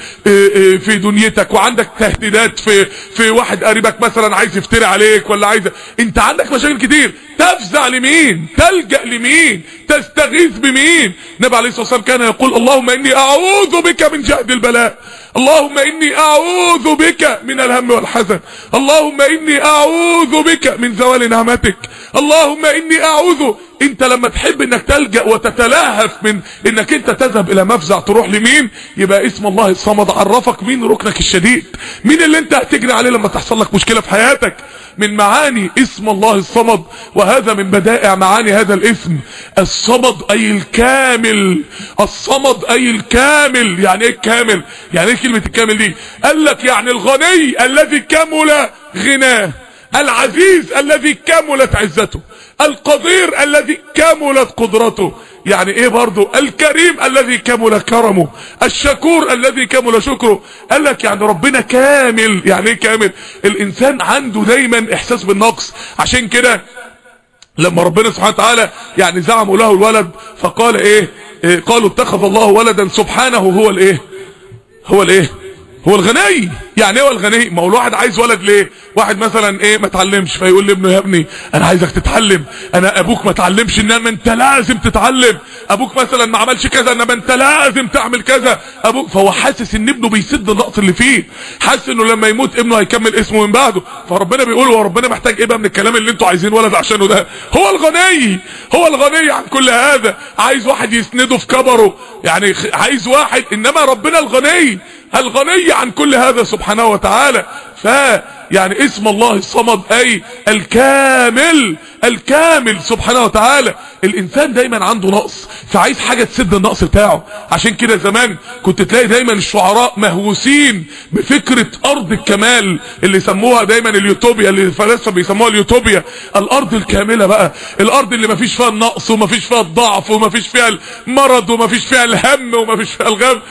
في دنيتك وعندك تهديدات في في واحد قريبك مثلا عايز يفتري عليك ولا عايز، انت عندك مشاكل كتير، تفزع لمين؟ تلجأ لمين؟ تستغيث بمين؟ النبي عليه الصلاة والسلام كان يقول اللهم اني اعوذ بك من جهد البلاء، اللهم اني اعوذ بك من الهم والحزن، اللهم اني اعوذ بك من زوال نعمتك، اللهم اني اعوذ. انت لما تحب انك تلجأ وتتلهف من انك انت تذهب الى مفزع تروح لمين؟ يبقى اسم الله الصمد عرفك مين ركنك الشديد، مين اللي انت هتجري عليه لما تحصل لك مشكلة في حياتك. من معاني اسم الله الصمد، وهذا من بدائع معاني هذا الاسم، الصمد اي الكامل. الصمد اي الكامل. يعني ايه الكامل؟ يعني ايه كلمة الكامل دي؟ قال لك يعني الغني الذي كمل غناه، العزيز الذي كملت عزته، القدير الذي كملت قدرته. يعني ايه برضو؟ الكريم الذي كمل كرمه، الشكور الذي كمل شكره. قال لك يعني ربنا كامل. يعني ايه كامل؟ الانسان عنده دايما احساس بالنقص. عشان كده لما ربنا سبحانه وتعالى يعني زعموا له الولد فقال ايه, إيه قالوا اتخذ الله ولدا سبحانه هو الايه هو الايه هو الغني. يعني ايه هو الغني؟ ما هو الواحد عايز ولد ليه؟ واحد مثلا ايه ما اتعلمش فيقول لابنه يا ابني انا عايزك تتعلم، انا ابوك ما اتعلمش انما انت لازم تتعلم، ابوك مثلا ما عملش كذا انما انت لازم تعمل كذا ابوك. فهو حاسس ان ابنه بيسد النقص اللي فيه، حاسس انه لما يموت ابنه هيكمل اسمه من بعده. فربنا بيقول هو ربنا محتاج ايه بقى من الكلام اللي انتوا عايزين ولد عشانه ده؟ هو الغني، هو الغني عن كل هذا. عايز واحد يسنده في كبره، يعني عايز واحد، انما ربنا الغني الغني عن كل هذا سبحانه وتعالى. ف يعني اسم الله الصمد اي الكامل، الكامل سبحانه وتعالى. الانسان دايما عنده نقص فعايز حاجة تسد النقص بتاعه. عشان كده زمان كنت تلاقي دايما الشعراء مهووسين بفكرة ارض الكمال اللي سموها دايما اليوتوبيا، اللي الفلاسفة بيسموها اليوتوبيا، الارض الكاملة بقى، الارض اللي مفيش فيها النقص ومفيش فيها الضعف ومفيش فيها المرض ومفيش فيها الهم ومفيش فيها الغم.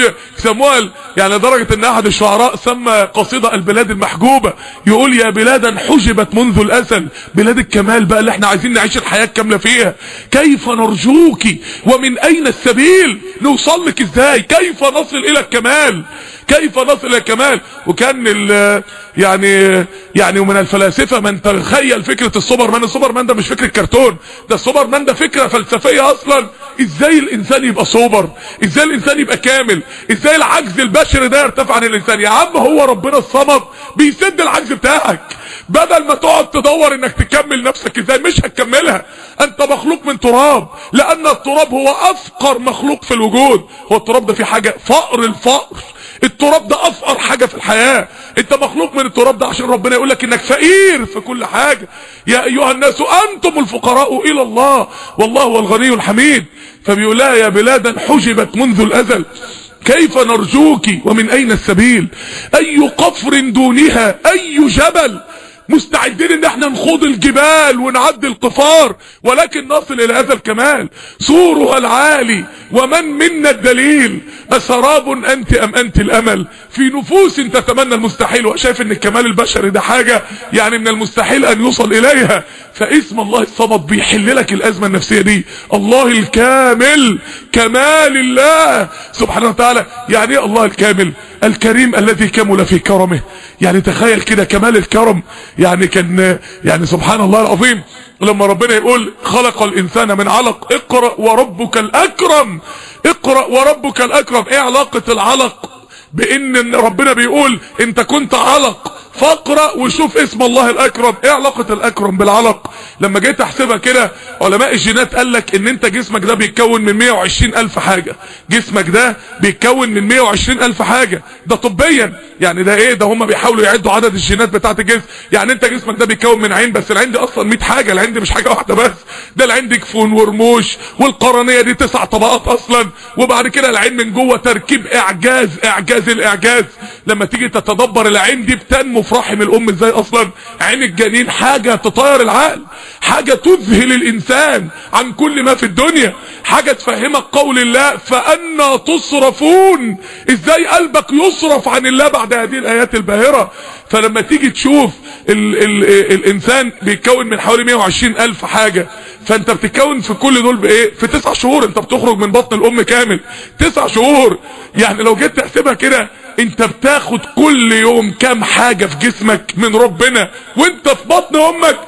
سموها يعني لدرجة ان احد الشعراء سمى قصيدة البلاد المحجوبة، يقول يا بلادا حجبت منذ الازل، بلاد الكمال بقى اللي احنا عايزين نعيش الحياة الكاملة فيها. كيف نرجوك ومن اين السبيل؟ نوصل لك ازاي؟ كيف نصل الى الكمال؟ كيف نصل الى الكمال؟ وكان ال يعني يعني ومن الفلاسفه من تخيل فكره السوبرمان. السوبرمان ده مش فكره كرتون، ده السوبرمان ده فكره فلسفيه اصلا. ازاي الانسان يبقى سوبر؟ ازاي الانسان يبقى كامل؟ ازاي العجز البشري ده يرتفع عن الانسان؟ يا عم هو ربنا الصمد بيسد العجز بتاعك. بدل ما تقعد تدور انك تكمل نفسك ازاي، مش هتكملها. انت مخلوق من تراب، لان التراب هو افقر مخلوق في الوجود. هو التراب ده فيه حاجه فقر الفقر، التراب ده افقر حاجة في الحياة. انت مخلوق من التراب ده عشان ربنا يقول لك انك فقير في كل حاجة. يا ايها الناس انتم الفقراء الى الله والله هو الغني الحميد. فبيقول لها يا بلادا حجبت منذ الازل كيف نرجوك ومن اين السبيل؟ اي قفر دونها اي جبل؟ مستعدين ان احنا نخوض الجبال ونعدي القفار ولكن نصل الى هذا الكمال. سورها العالي ومن منا الدليل، اسراب انت ام انت الامل؟ في نفوس تتمنى المستحيل وشايف ان الكمال البشري ده حاجة يعني من المستحيل ان يوصل اليها. فاسم الله الصمد بيحل لك الازمة النفسية دي. الله الكامل، كمال الله سبحانه وتعالى. يعني ايه الله الكامل؟ الكريم الذي كمل في كرمه. يعني تخيل كده كمال الكرم. يعني كان يعني سبحان الله العظيم لما ربنا يقول خلق الانسان من علق اقرأ وربك الاكرم، اقرأ وربك الاكرم. ايه علاقة العلق بان ربنا بيقول انت كنت علق فاقرأ وشوف اسم الله الاكرم؟ ايه علاقة الاكرم بالعلق؟ لما جيت احسبها كده علماء الجينات قال لك ان انت جسمك ده بيتكون من مية وعشرين الف حاجة. جسمك ده بيتكون من مية وعشرين الف حاجة، ده طبيا. يعني ده ايه ده؟ هم بيحاولوا يعدوا عدد الجينات بتاعت الجسم. يعني انت جسمك ده بيتكون من عين بس، العين دي اصلا مية حاجة، العين دي مش حاجة واحدة بس، ده العين دي جفون ورموش والقرنية دي تسع طبقات اصلا، وبعد كده العين من جوه تركيب اعجاز اعجاز الاعجاز. لما تيجي تتدبر العين دي بتنمو في رحم الام ازاي اصلا. عين الجنين حاجة تطير العقل، حاجة تذهل الانسان عن كل ما في الدنيا، حاجة تفهمك قول الله فأنا تصرفون. ازاي قلبك يصرف عن الله بعد هذه الايات الباهرة؟ فلما تيجي تشوف ال ال الانسان بيتكون من حوالي مية وعشرين الف حاجة، فانت بتتكون في كل دول بايه؟ في تسع شهور. انت بتخرج من بطن الام كامل تسع شهور. يعني لو جيت تحسبها كده انت بتاخد كل يوم كام حاجة في جسمك من ربنا وانت في بطن امك؟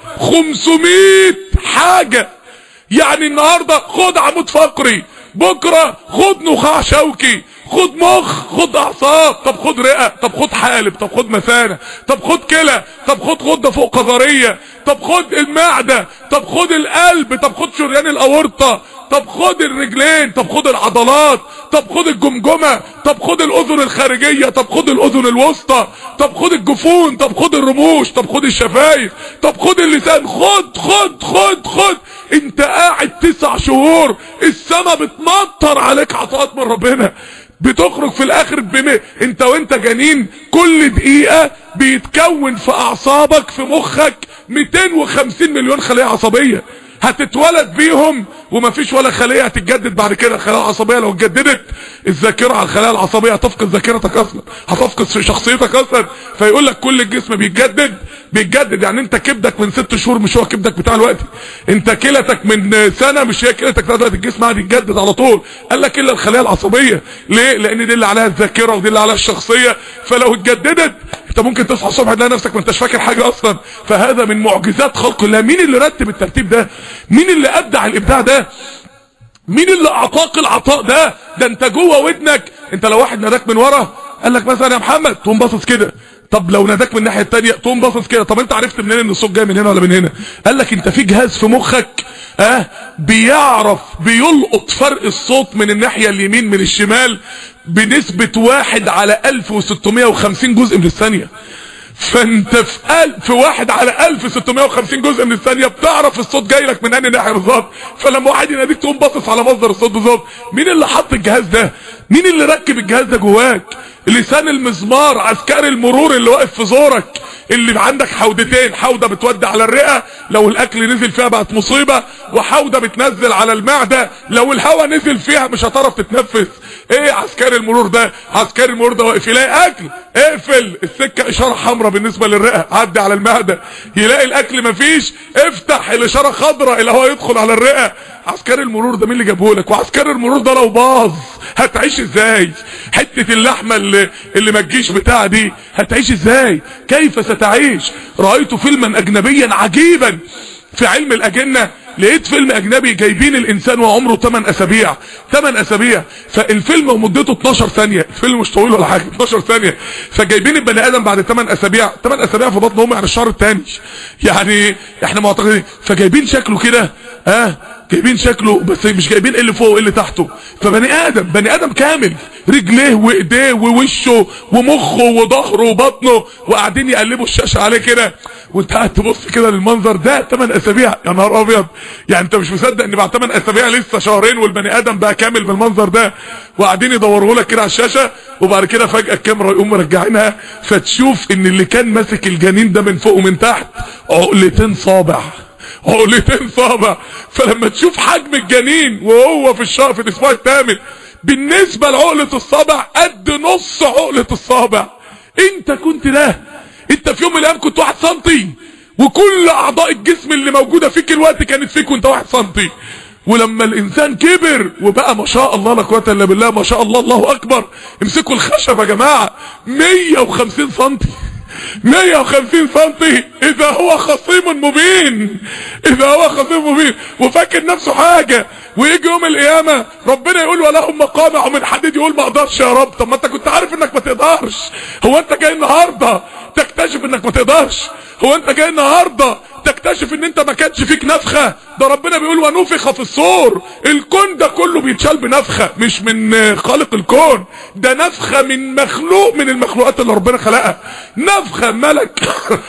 خمسمائة حاجة. يعني النهاردة خد عمود فقري، بكرة خد نخاع شوكي، خد مخ، خد اعصاب، طب خد رئة، طب خد حالب، طب خد مثانة، طب خد كلى، طب خد غدة فوق قذرية، طب خد المعدة، طب خد القلب، طب خد شريان الاورطة، طب خد الرجلين، طب خد العضلات، طب خد الجمجمة، طب خد الاذن الخارجية، طب خد الاذن الوسطى، طب خد الجفون، طب خد الرموش، طب خد الشفايف، طب خد اللسان، خد خد خد خد. انت قاعد تسع شهور السما بتمطر عليك عطاءات من ربنا، بتخرج في الاخر بمي. انت وانت جنين كل دقيقة بيتكون في اعصابك في مخك مئتين وخمسين مليون خلية عصبية. هتتولد بيهم ومفيش ولا خليه هتتجدد بعد كده. الخلايا العصبيه لو اتجددت الذاكره على الخلايا العصبيه هتفقد ذاكرتك اصلا، هتفقد شخصيتك اصلا. فيقول لك كل الجسم بيتجدد بيتجدد. يعني انت كبدك من ست شهور مش هو كبدك بتاع الوقت، انت كلتك من سنه مش هي كلتك بتاع الوقت، الجسم قاعد يتجدد على طول. قال لك الا الخلايا العصبيه. ليه؟ لان دي اللي عليها الذاكره ودي اللي عليها الشخصيه. فلو اتجددت انت ممكن تصحى الصبح تلاقي نفسك ما انتش فاكر حاجه اصلا. فهذا من معجزات خلق الله. مين اللي رتب الترتيب ده؟ مين اللي ابدع الابداع ده؟ مين اللي اعطاك العطاء ده؟ ده انت جوه ودنك. انت لو واحد ناداك من ورا قال لك مثلا يا محمد تقوم باصص كده، طب لو ناداك من الناحيه الثانيه تقوم باصص كده، طب انت عرفت منين ان الصوت جاي من هنا ولا من هنا؟ قال لك انت في جهاز في مخك اه بيعرف بيلقط فرق الصوت من الناحيه اليمين من الشمال بنسبه واحد على ألف وستمائة وخمسين جزء من الثانيه. فانت في ألف في واحد على ألف وستمائة وخمسين جزء من الثانيه بتعرف الصوت جاي لك من انهي ناحيه بالظبط. فلما واحد يناديك تقوم باصص على مصدر الصوت بالظبط. مين اللي حط الجهاز ده؟ مين اللي ركب الجهاز ده جواك؟ لسان المزمار، عسكري المرور اللي واقف في زورك، اللي عندك حودتين، حوده بتودي على الرئه لو الاكل نزل فيها بقت مصيبه، وحوده بتنزل على المعده لو الهواء نزل فيها مش هتعرف تتنفس. ايه عسكري المرور ده؟ عسكري المرور ده واقف يلاقي اكل اقفل السكه، اشاره حمراء بالنسبه للرئه عدي على المعده، يلاقي الاكل مفيش افتح الاشاره خضراء الهواء يدخل على الرئه. عسكري المرور ده مين اللي جابه لك؟ وعسكري المرور ده لو باظ هتعيش ازاي؟ حته اللحمه اللي اللي ما تجيش بتاع دي هتعيش ازاي؟ كيف ستعيش؟ رايت فيلما اجنبيا عجيبا في علم الاجنه. لقيت فيلم اجنبي جايبين الانسان وعمره ثمانية اسابيع ثمانية اسابيع، فالفيلم مدته اتناشر ثانيه، الفيلم مش طويل ولا حاجه اتناشر ثانيه. فجايبين البني ادم بعد ثمانية اسابيع، ثمانية اسابيع في بطن امه يعني الشهر الثاني، يعني احنا معتقدين. فجايبين شكله كده اه جايبين شكله بس مش جايبين اللي فوق واللي تحته. فبني ادم بني ادم كامل، رجليه وايديه ووشه ومخه وظهره وبطنه، وقاعدين يقلبوا الشاشه عليه كده، وانت قاعد تبص كده للمنظر ده. ثمانية اسابيع يا نهار ابيض، يعني انت مش مصدق ان بعد ثمانية اسابيع لسه شهرين والبني ادم بقى كامل بالمنظر ده. وقاعدين يدوروا لك كده على الشاشه، وبعد كده فجاه الكاميرا يقوم مرجعينها فتشوف ان اللي كان ماسك الجنين ده من فوق ومن تحت عقلتين صابع، عقلتين صابع. فلما تشوف حجم الجنين وهو في الشهر في الاسبوع الثامن بالنسبه لعقله الصابع قد نص عقله الصابع. انت كنت ده، انت في يوم من الايام كنت واحد سنتي، وكل اعضاء الجسم اللي موجوده فيك الوقت كانت فيك وانت واحد سنتي. ولما الانسان كبر وبقى ما شاء الله لا قوه الا بالله ما شاء الله الله اكبر، امسكوا الخشب يا جماعه مية وخمسين سنتي، مية وخمسين سنتي. اذا هو خصيم مبين، اذا هو خصيم مبين وفاكر نفسه حاجه، ويجي يوم القيامه ربنا يقول ولهم مقامع من حديد، يقول ما اقدرش يا رب. طب ما انت كنت عارف انك ما تقدرش، هو انت جاي النهارده تكتشف انك ما تقدرش؟ هو انت جاي النهارده تكتشف ان انت ما كانش فيك نفخه؟ ده ربنا بيقول ونفخ في الصور. الكون ده كله بيتشال بنفخه، مش من خالق الكون، ده نفخه من مخلوق من المخلوقات اللي ربنا خلقها. نفخه ملك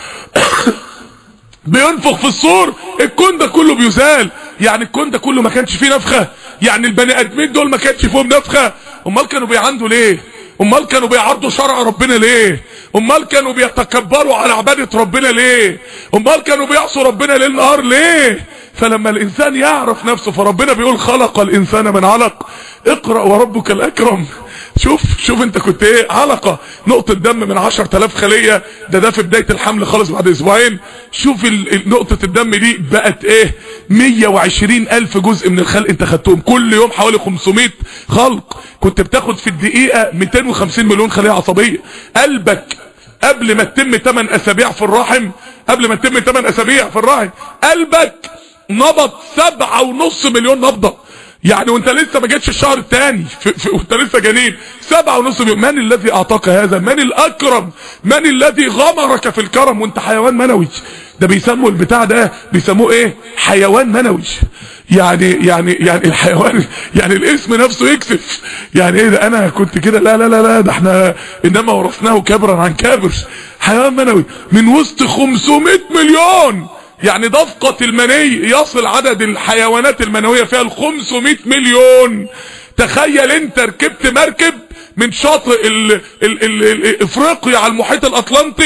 بينفخ في الصور، الكون ده كله بيزال. يعني الكون ده كله ما كانش فيه نفخه؟ يعني البني ادمين دول ما كانش فيهم نفخه؟ امال كانوا بيعندوا ليه؟ امال كانوا بيعرضوا شرع ربنا ليه؟ امال كانوا بيتكبروا على عباده ربنا ليه؟ امال كانوا بيعصوا ربنا ليل نهار ليه؟ فلما الانسان يعرف نفسه، فربنا بيقول خلق الانسان من علق اقرأ وربك الاكرم. شوف شوف انت كنت ايه؟ علقه، نقطه دم من عشرة آلاف خليه، ده ده في بدايه الحمل خالص بعد اسبوعين. شوف نقطه الدم دي بقت ايه؟ مية وعشرين الف جزء من الخلق انت خدتهم كل يوم، حوالي خمسمائة خلق. كنت بتاخد في الدقيقه مئتين وخمسين مليون خليه عصبيه. قلبك قبل ما تتم ثمانية اسابيع في الرحم، قبل ما تتم ثمانية اسابيع في الرحم قلبك نبض سبعة ونص مليون نبضه. يعني وانت لسه ما جتش الشهر الثاني وانت لسه جنين، سبعة ونص مليون. من الذي اعطاك هذا؟ من الاكرم؟ من الذي غمرك في الكرم وانت حيوان منوي؟ ده بيسموا البتاع ده بيسموه ايه؟ حيوان منوي. يعني يعني يعني الحيوان، يعني الاسم نفسه يكسف. يعني ايه ده؟ انا كنت كده؟ لا لا لا لا، ده احنا انما ورثناه كبرا عن كابر. حيوان منوي من وسط خمسمائة مليون. يعني دفقة المني يصل عدد الحيوانات المنوية فيها ال خمسمائة مليون. تخيل انت ركبت مركب من شاطئ ال ال ال ال افريقيا على المحيط الاطلنطي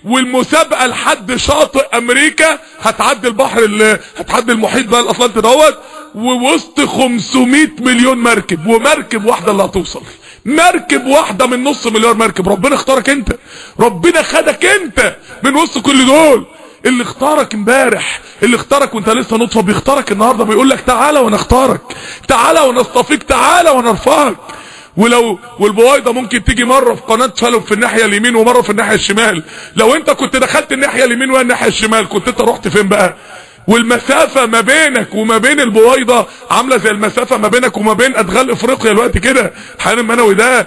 والمسابقه لحد شاطئ امريكا هتعدي البحر اللي هتعدي المحيط بقى الاطلنطي دوت، ووسط خمسمائة مليون مركب، ومركب واحده اللي هتوصل، مركب واحده من نص مليار مركب. ربنا اختارك انت، ربنا خدك انت من وسط كل دول. اللي اختارك امبارح، اللي اختارك وانت لسه نطفه، بيختارك النهارده، بيقول لك تعالى وانا اختارك، تعالى وانا اصطفيك، تعالى وانا ارفعك. ولو والبويضه ممكن تيجي مره في قناه فالوب في الناحيه اليمين ومره في الناحيه الشمال، لو انت كنت دخلت الناحيه اليمين والناحيه الشمال كنت انت رحت فين بقى؟ والمسافه ما بينك وما بين البويضه عامله زي المسافه ما بينك وما بين ادغال افريقيا الوقت كده. الحيوان المنوي ده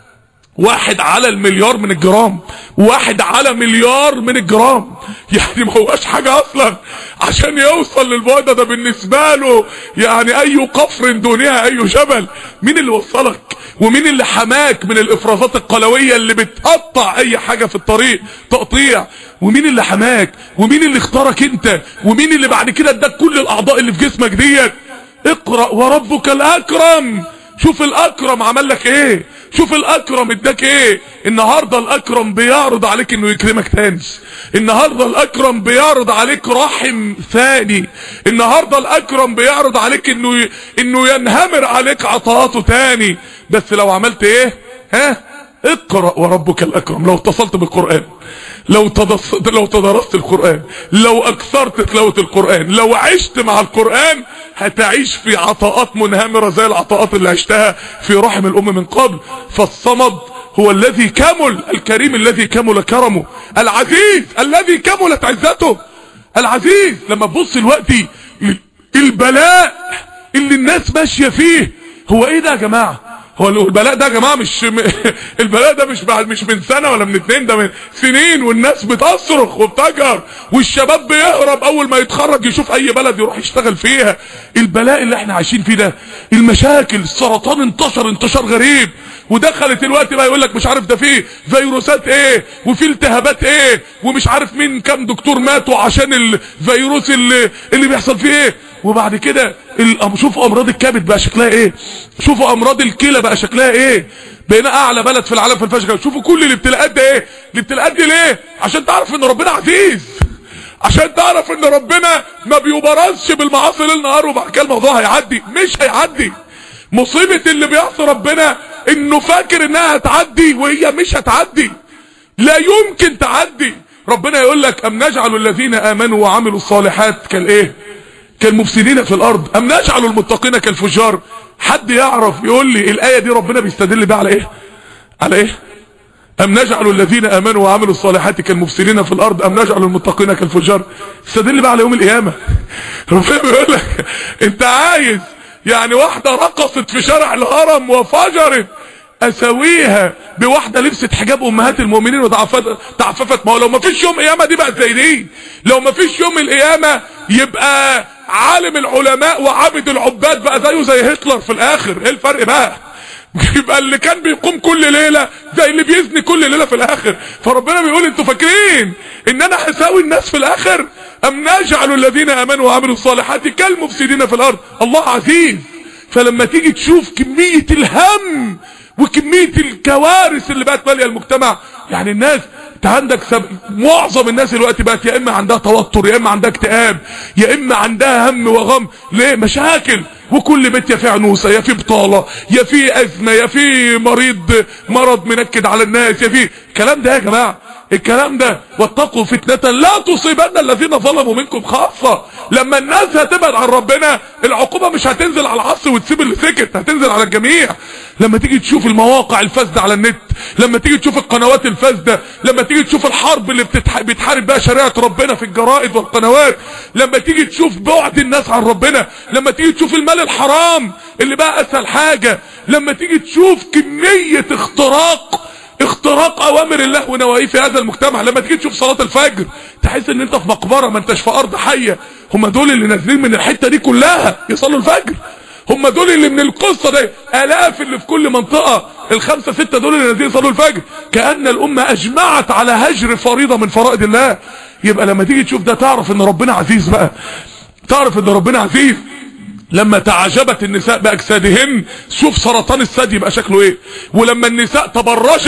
واحد على المليار من الجرام، واحد على مليار من الجرام، يعني ما هواش حاجة اصلا عشان يوصل للبويضة ده بالنسبة له يعني اي قفر دونها اي جبل. مين اللي وصلك؟ ومين اللي حماك من الافرازات القلوية اللي بتقطع اي حاجة في الطريق تقطيع؟ ومين اللي حماك؟ ومين اللي اختارك انت؟ ومين اللي بعد كده اداك كل الاعضاء اللي في جسمك ديت؟ اقرأ وربك الاكرم. شوف الاكرم عمل لك ايه، شوف الاكرم اداك ايه. النهارده الاكرم بيعرض عليك انه يكرمك تاني، النهارده الاكرم بيعرض عليك رحم ثاني، النهارده الاكرم بيعرض عليك انه ي... انه ينهمر عليك عطاءاته تاني. بس لو عملت ايه؟ ها؟ اقرأ وربك الاكرم. لو اتصلت بالقرآن، لو تدرس لو تدرست القرآن، لو اكثرت تلاوة القرآن، لو عشت مع القرآن، هتعيش في عطاءات منهمرة زي العطاءات اللي عشتها في رحم الام من قبل. فالصمد هو الذي كمل، الكريم الذي كمل كرمه، العزيز الذي كملت عزته. العزيز لما تبص دلوقتي البلاء اللي الناس ماشية فيه، هو ايه ده يا جماعة؟ هو البلاء ده يا جماعه مش م... البلاء ده مش بعد مش من سنه ولا من اتنين، ده من سنين، والناس بتصرخ وبتجهر، والشباب بيهرب اول ما يتخرج يشوف اي بلد يروح يشتغل فيها. البلاء اللي احنا عايشين فيه ده، المشاكل، السرطان انتشر انتشار غريب، ودخلت الوقت بقى يقول لك مش عارف ده فيه فيروسات ايه وفي التهابات ايه، ومش عارف مين كام دكتور ماتوا عشان الفيروس اللي اللي بيحصل فيه ايه. وبعد كده شوفوا امراض الكبد بقى شكلها ايه، شوفوا امراض الكلى بقى شكلها ايه. بقينا اعلى بلد في العالم في الفشل. شوفوا كل الابتلاءات ده ايه، الابتلاءات دي ليه؟ عشان تعرف ان ربنا عزيز، عشان تعرف ان ربنا ما بيبرزش بالمعاصي ليل نهار وبعد كده الموضوع هيعدي. مش هيعدي. مصيبة اللي بيعصي ربنا انه فاكر انها هتعدي وهي مش هتعدي، لا يمكن تعدي. ربنا يقول لك ام نجعل الذين امنوا وعملوا الصالحات كالايه؟ كالمفسدين في الارض ام نجعل المتقين كالفجار. حد يعرف يقول لي الايه دي ربنا بيستدل بيها على ايه؟ على ايه؟ ام نجعل الذين امنوا وعملوا الصالحات كالمفسدين في الارض ام نجعل المتقين كالفجار. استدل بقى على يوم القيامه. ربنا بيقول لك انت عايز يعني واحده رقصت في شارع الهرم وفجرت اسويها بواحده لبست حجاب امهات المؤمنين وتعففت؟ ما هو لو ما فيش يوم قيامه دي بقت زي دي. لو ما فيش يوم القيامه يبقى عالم العلماء وعابد العباد بقى زيه زي هتلر في الاخر. ايه الفرق بقى؟ يبقى اللي كان بيقوم كل ليله زي اللي بيزني كل ليله في الاخر. فربنا بيقول انتوا فاكرين ان انا هساوي الناس في الاخر؟ ام نجعل الذين امنوا وعملوا الصالحات كالمفسدين في الارض. الله عزيز. فلما تيجي تشوف كميه الهم وكميه الكوارث اللي بقت ماليه المجتمع، يعني الناس انت عندك سب... معظم الناس دلوقتي بقت يا اما عندها توتر، يا اما عندها اكتئاب، يا اما عندها هم وغم. ليه؟ مشاكل. وكل بيت يا في عنوسه، يا في بطاله، يا في ازمه، يا في مريض مرض منكد على الناس، يا في الكلام ده يا جماعه. الكلام ده واتقوا فتنة لا تصيبن الذين ظلموا منكم خاصة. لما الناس هتبعد عن ربنا العقوبة مش هتنزل على العصر وتسيب اللي سكت، هتنزل على الجميع. لما تيجي تشوف المواقع الفاسدة على النت، لما تيجي تشوف القنوات الفاسدة، لما تيجي تشوف الحرب اللي بتتح... بتحارب بها شريعة ربنا في الجرائد والقنوات، لما تيجي تشوف بعد الناس عن ربنا، لما تيجي تشوف المال الحرام اللي بقى اسهل حاجة، لما تيجي تشوف كمية اختراق اختراق اوامر الله ونواهيه في هذا المجتمع، لما تيجي تشوف صلاة الفجر تحس ان انت في مقبرة ما انتش في ارض حية. هم دول اللي نازلين من الحتة دي كلها يصلوا الفجر، هم دول اللي من القصة دي الاف اللي في كل منطقة، الخمسة ستة دول اللي نازلين يصلوا الفجر. كأن الامة اجمعت على هجر فريضة من فرائض الله. يبقى لما تيجي تشوف ده تعرف ان ربنا عزيز بقى، تعرف ان ربنا عزيز. لما تعجبت النساء باجسادهن، شوف سرطان الثدي بقى شكله ايه. ولما النساء تبرجت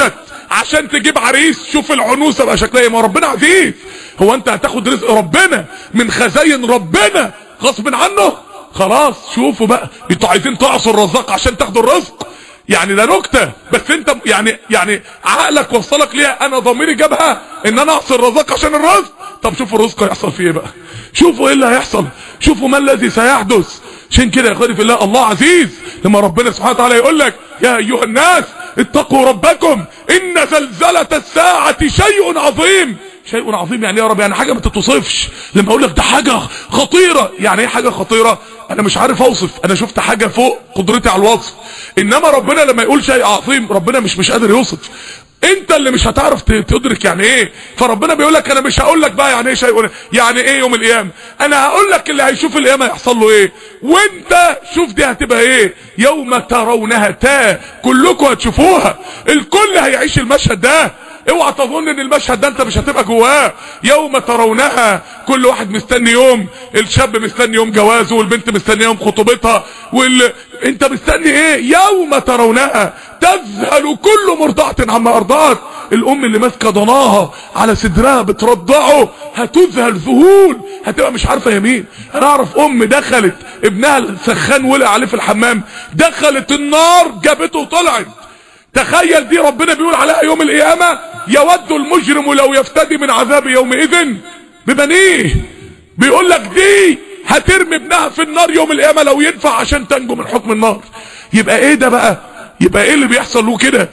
عشان تجيب عريس. شوف العنوسه بقى شكلها ايه. ما ربنا عزيز. هو انت هتاخد رزق ربنا من خزاين ربنا غصب عنه؟ خلاص شوفوا بقى، انتوا عايزين تعصوا الرزاق عشان تاخدوا الرزق؟ يعني ده نكته. بس انت يعني يعني عقلك وصلك ليها، انا ضميري جابها ان انا اعصي الرزاق عشان الرزق. طب شوفوا الرزق هيحصل فيه ايه بقى، شوفوا ايه اللي هيحصل، شوفوا ما الذي سيحدث. عشان كده يا اخواني في الله، الله عزيز. لما ربنا سبحانه وتعالى يقول لك يا ايها الناس اتقوا ربكم ان زلزلة الساعة شيء عظيم. شيء عظيم يعني يا رب، يعني حاجة ما تتوصفش. لما اقول لك ده حاجة خطيرة، يعني ايه حاجة خطيرة؟ انا مش عارف اوصف، انا شفت حاجة فوق قدرتي على الوصف. انما ربنا لما يقول شيء عظيم، ربنا مش مش قادر يوصف، انت اللي مش هتعرف تدرك يعني ايه. فربنا بيقول لك انا مش هقول لك بقى يعني ايه شيء، يعني ايه يوم القيامه، انا هقول لك اللي هيشوف القيامه هيحصل له ايه، وانت شوف دي هتبقى ايه. يوم ترونها تا، كلكم هتشوفوها، الكل هيعيش المشهد ده. اوعى تظن ان المشهد ده انت مش هتبقى جواه. يوم ترونها، كل واحد مستني يوم، الشاب مستني يوم جوازه، والبنت مستني يوم خطوبتها، وال... انت مستني ايه؟ يوم ترونها تذهل كل مرضعة عما ارضعت. الام اللي ماسكه ضناها على صدرها بترضعه هتذهل ذهول، هتبقى مش عارفه يمين. انا اعرف ام دخلت ابنها السخان ولع عليه في الحمام، دخلت النار جابته وطلعت. تخيل دي ربنا بيقول عليها يوم القيامة يود المجرم لو يفتدي من عذاب يومئذ ببنيه. بيقول لك دي هترمي ابنها في النار يوم القيامة لو ينفع عشان تنجو من حكم النار. يبقى ايه ده بقى؟ يبقى ايه اللي بيحصل له كده؟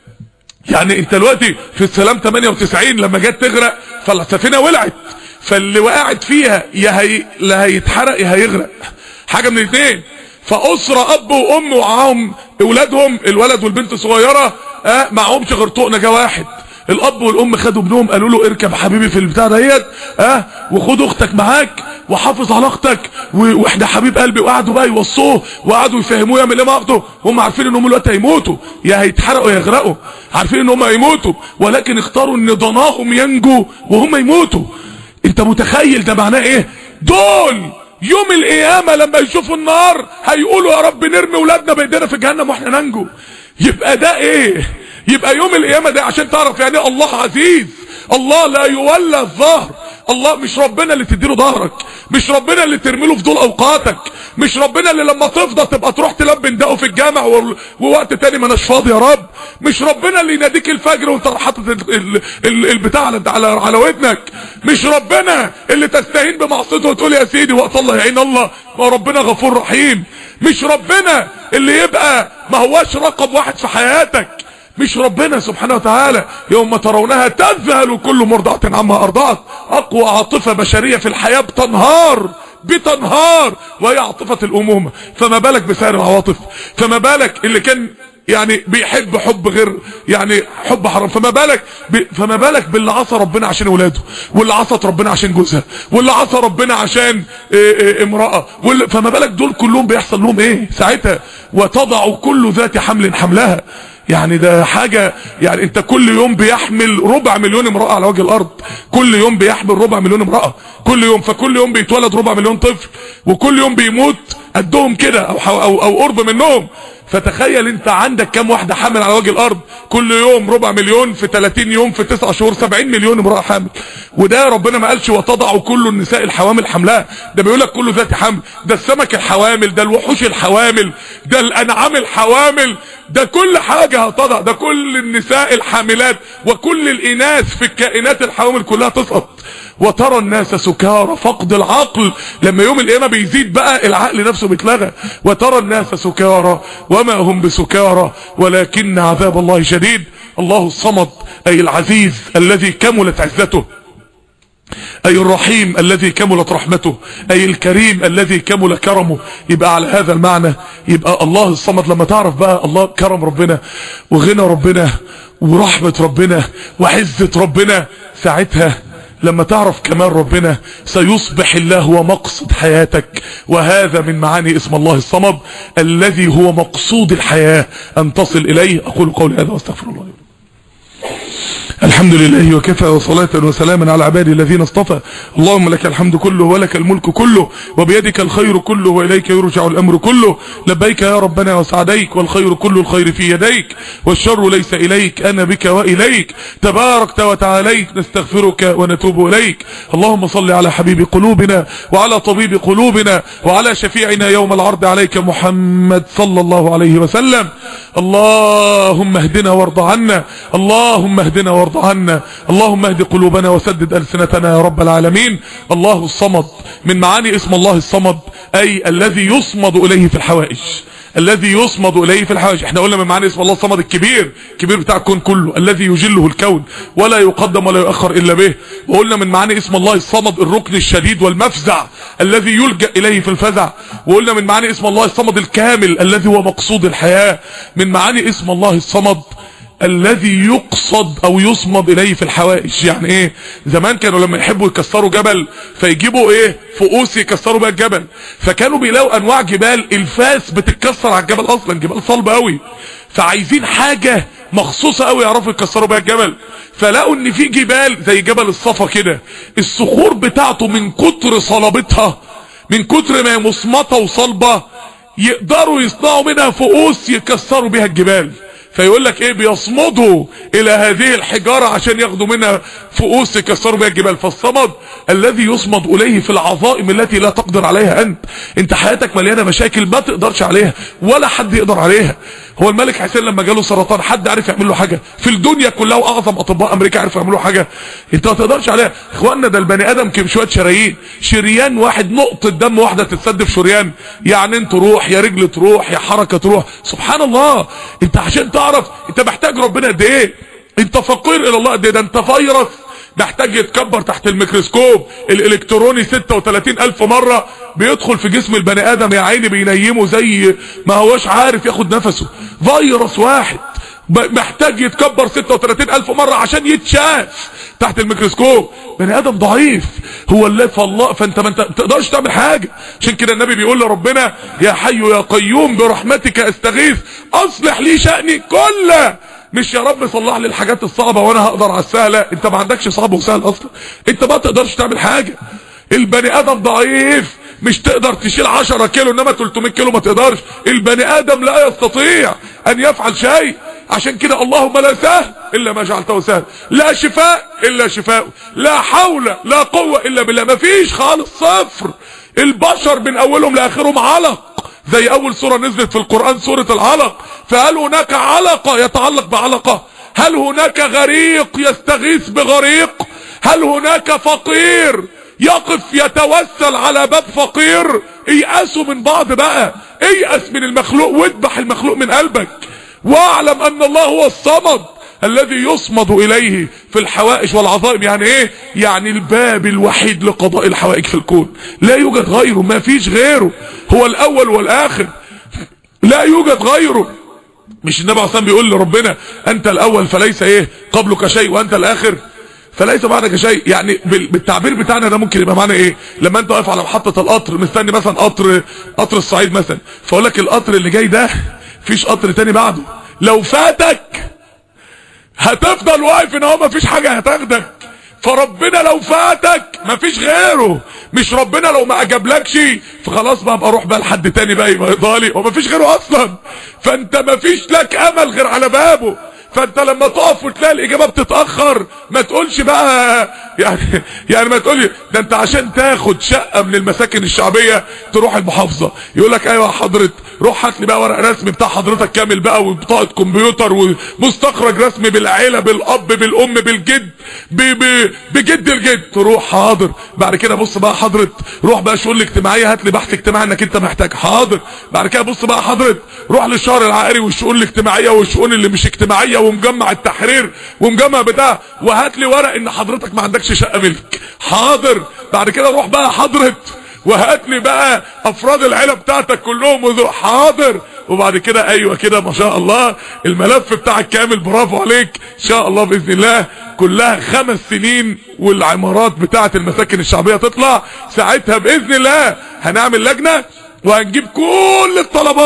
يعني انت دلوقتي في السلام ثمانية وتسعين لما جت تغرق فالسفينة ولعت، فاللي وقعت فيها يا هي لا هيتحرق يا هيغرق، حاجة من الاثنين. فأسرة أب وأم ومعاهم أولادهم، الولد والبنت صغيرة، اه معهمش غير طوق نجاة واحد. الأب والأم خدوا ابنهم قالوا له اركب حبيبي في البتاع ديت، اه وخد أختك معاك وحافظ على أختك واحنا حبيب قلبي. وقعدوا بقى يوصوه وقعدوا يفهموه يعمل ايه مع أخته، وهم عارفين إن هم دلوقتي هيموتوا، يا هيتحرقوا يا يغرقوا، عارفين إن هم هيموتوا، ولكن اختاروا إن ضناهم ينجوا وهم يموتوا. أنت متخيل ده معناه إيه؟ دول يوم القيامة لما يشوفوا النار هيقولوا يا رب نرمي ولادنا بايدينا في جهنم واحنا ننجو. يبقى ده ايه؟ يبقى يوم القيامة ده عشان تعرف يعني الله عزيز. الله لا يولى الظهر. الله مش ربنا اللي تديله ظهرك، مش ربنا اللي ترميله في دول اوقاتك، مش ربنا اللي لما تفضى تبقى تروح تلبن دقه في الجامع ووقت تاني ما اناش فاضي يا رب، مش ربنا اللي يناديك الفجر وانت حاطط البتاع على على على ودنك، مش ربنا اللي تستهين بمعصيته وتقول يا سيدي وقت الله يعين الله، ما ربنا غفور رحيم، مش ربنا اللي يبقى ما هواش رقم واحد في حياتك، مش ربنا سبحانه وتعالى. يوم ترونها تذهل كل مرضعة عما ارضعت. اقوى عاطفة بشرية في الحياة بتنهار بتنهار وهي عاطفة الامومة، فما بالك بسائر العواطف، فما بالك اللي كان يعني بيحب حب غير يعني حب حرام، فما بالك ب... فما بالك باللي عصى ربنا عشان اولاده، واللي عصت ربنا عشان جوزها، واللي عصى ربنا عشان إيه إيه امرأة، واللي... فما بالك دول كلهم بيحصل لهم ايه ساعتها؟ وتضع كل ذات حمل حملها. يعني ده حاجة، يعني انت كل يوم بيحمل ربع مليون امرأة على وجه الارض، كل يوم بيحمل ربع مليون امرأة كل يوم، فكل يوم بيتولد ربع مليون طفل، وكل يوم بيموت قدهم كده او او او قرب منهم. فتخيل انت عندك كام واحدة حامل على وجه الارض؟ كل يوم ربع مليون، في ثلاثين يوم في تسعة شهور سبعين مليون امرأة حامل. وده ربنا ما قالش وتضع كل النساء الحوامل حملها، ده بيقول لك كل ذات حمل، ده السمك الحوامل، ده الوحوش الحوامل، ده الانعام الحوامل، ده كل حاجة هتضع، ده كل النساء الحاملات وكل الاناث في الكائنات الحوامل كلها تسقط. وترى الناس سكارى، فقد العقل لما يوم القيامة بيزيد بقى العقل نفسه بيتلغى. وترى الناس سكارى وما هم بسكارى ولكن عذاب الله شديد. الله الصمد اي العزيز الذي كملت عزته، اي الرحيم الذي كملت رحمته، اي الكريم الذي كمل كرمه. يبقى على هذا المعنى يبقى الله الصمد لما تعرف بقى الله كرم ربنا وغنى ربنا ورحمة ربنا وعزة ربنا، ساعتها لما تعرف كمال ربنا سيصبح الله هو مقصد حياتك. وهذا من معاني اسم الله الصمد الذي هو مقصود الحياة أن تصل إليه. أقول قولي هذا واستغفر الله. الحمد لله وكفى وصلاة وسلاما على عبادي الذين اصطفى. اللهم لك الحمد كله ولك الملك كله وبيدك الخير كله وإليك يرجع الأمر كله. لبيك يا ربنا وسعديك والخير كل الخير في يديك والشر ليس إليك أنا بك وإليك تباركت وتعاليك نستغفرك ونتوب إليك. اللهم صل على حبيب قلوبنا وعلى طبيب قلوبنا وعلى شفيعنا يوم العرض عليك محمد صلى الله عليه وسلم. اللهم اهدنا وارض عنا، اللهم اهدنا وارض عنا، اللهم اهد قلوبنا وسدد ألسنتنا يا رب العالمين. الله الصمد، من معاني اسم الله الصمد أي الذي يصمد إليه في الحوائج، الذي يصمد إليه في الحوائج. احنا قلنا من معاني اسم الله الصمد الكبير، الكبير بتاع الكون كله، الذي يجله الكون ولا يقدم ولا يؤخر إلا به. وقلنا من معاني اسم الله الصمد الركن الشديد والمفزع الذي يلجأ إليه في الفزع. وقلنا من معاني اسم الله الصمد الكامل الذي هو مقصود الحياة. من معاني اسم الله الصمد الذي يقصد او يصمد اليه في الحوائج. يعني ايه؟ زمان كانوا لما يحبوا يكسروا جبل فيجيبوا ايه؟ فؤوس يكسروا بها الجبل، فكانوا بيلاقوا انواع جبال الفاس بتتكسر على الجبل، اصلا جبال صلبه قوي، فعايزين حاجه مخصوصه قوي يعرفوا يكسروا بها الجبل. فلاقوا ان في جبال زي جبل الصفا كده الصخور بتاعته من كتر صلابتها، من كتر ما هي مصمطه وصلبه، يقدروا يصنعوا منها فؤوس يكسروا بها الجبال. فيقول لك ايه؟ بيصمدوا الى هذه الحجارة عشان ياخدوا منها فؤوس يكسروا بها الجبال. فالصمد الذي يصمد اليه في العظائم التي لا تقدر عليها انت. انت حياتك مليانة مشاكل ما تقدرش عليها ولا حد يقدر عليها. هو الملك حسين لما جاله سرطان حد عارف يعمل له حاجة في الدنيا كلها؟ واعظم اطباء امريكا عارف يعملوا حاجة؟ انت ما تقدرش عليها. اخواننا ده البني ادم كم شويه شرايين، شريان واحد نقطة دم واحدة تتسد في شريان، يعني انت روح يا رجل تروح يا حركة تروح. سبحان الله. انت عشان تعرف انت محتاج ربنا قد ايه، انت فقير الى الله قد ايه. ده انت فيروس محتاج يتكبر تحت الميكروسكوب الالكتروني ستة وثلاثين الف مرة بيدخل في جسم البني ادم، يا عيني بينيمه زي ما هوش عارف ياخد نفسه. فيروس واحد محتاج يتكبر ستة وثلاثين الف مرة عشان يتشاف تحت الميكروسكوب. بني ادم ضعيف هو اللي فالله، فانت ما انت تقدرش تعمل حاجة. عشان كده النبي بيقول لربنا يا حي يا قيوم برحمتك استغيث اصلح لي شأني كله. مش يا رب صلح لي الحاجات الصعبة وانا هقدر على السهلة. انت ما عندكش صعب وسهل اصلا، انت ما تقدرش تعمل حاجة. البني ادم ضعيف، مش تقدر تشيل عشرة كيلو انما ثلاثمائة كيلو ما تقدرش. البني ادم لا يستطيع ان يفعل شيء. عشان كده اللهم لا سهل الا ما جعلته سهل، لا شفاء الا شفاء، لا حول لا قوة الا بالله. ما فيش خالص، صفر. البشر من اولهم لاخرهم علق، زي اول سورة نزلت في القرآن سورة العلق. فهل هناك علقة يتعلق بعلقة؟ هل هناك غريق يستغيث بغريق؟ هل هناك فقير يقف يتوسل على باب فقير؟ ايأسوا من بعض بقى، ايأس من المخلوق واذبح المخلوق من قلبك، واعلم ان الله هو الصمد الذي يصمد اليه في الحوائج والعظائم. يعني ايه؟ يعني الباب الوحيد لقضاء الحوائج في الكون، لا يوجد غيره، ما فيش غيره، هو الاول والاخر، لا يوجد غيره. مش النبي عليه الصلاة والسلام بيقول لربنا انت الاول فليس ايه قبلك شيء وانت الاخر فليس بعدك شيء؟ يعني بالتعبير بتاعنا ده ممكن يبقى معنى ايه؟ لما انت واقف على محطة القطر مستني مثلا قطر قطر الصعيد مثلا، فاقول لك القطر اللي جاي ده فيش قطر تاني بعده، لو فاتك هتفضل واقف ان هو مفيش حاجة هتاخدك. فربنا لو فاتك مفيش غيره، مش ربنا لو ما اجابلكش فخلاص بقى ابقى اروح بقى لحد تاني بقى يبقى يضالي ومفيش غيره اصلا. فانت مفيش لك امل غير على بابه. فانت لما تقف وتلاقي الاجابه بتتاخر ما تقولش بقى يعني يعني ما تقولي ده انت عشان تاخد شقه من المساكن الشعبيه تروح المحافظه يقول لك ايوه حضرتك روح هات لي بقى ورق رسمي بتاع حضرتك كامل بقى وبطاقه كمبيوتر ومستخرج رسمي بالعيله بالاب بالام بالجد بجد الجد. تروح حاضر. بعد كده بص بقى حضرتك روح بقى شؤون الاجتماعيه هات لي بحث اجتماعي انك انت محتاج. حاضر. بعد كده بص بقى حضرتك روح للشهر العقاري والشؤون الاجتماعيه والشؤون اللي مش اجتماعيه ومجمع التحرير ومجمع بتاع وهات لي ورق ان حضرتك ما عندكش شقه ملك. حاضر. بعد كده روح بقى حضرتك وهات لي بقى افراد العيله بتاعتك كلهم وذو. حاضر. وبعد كده ايوه كده ما شاء الله الملف بتاعك كامل برافو عليك ان شاء الله باذن الله كلها خمس سنين والعمارات بتاعه المساكن الشعبيه تطلع. ساعتها باذن الله هنعمل لجنه وهنجيب كل الطلبات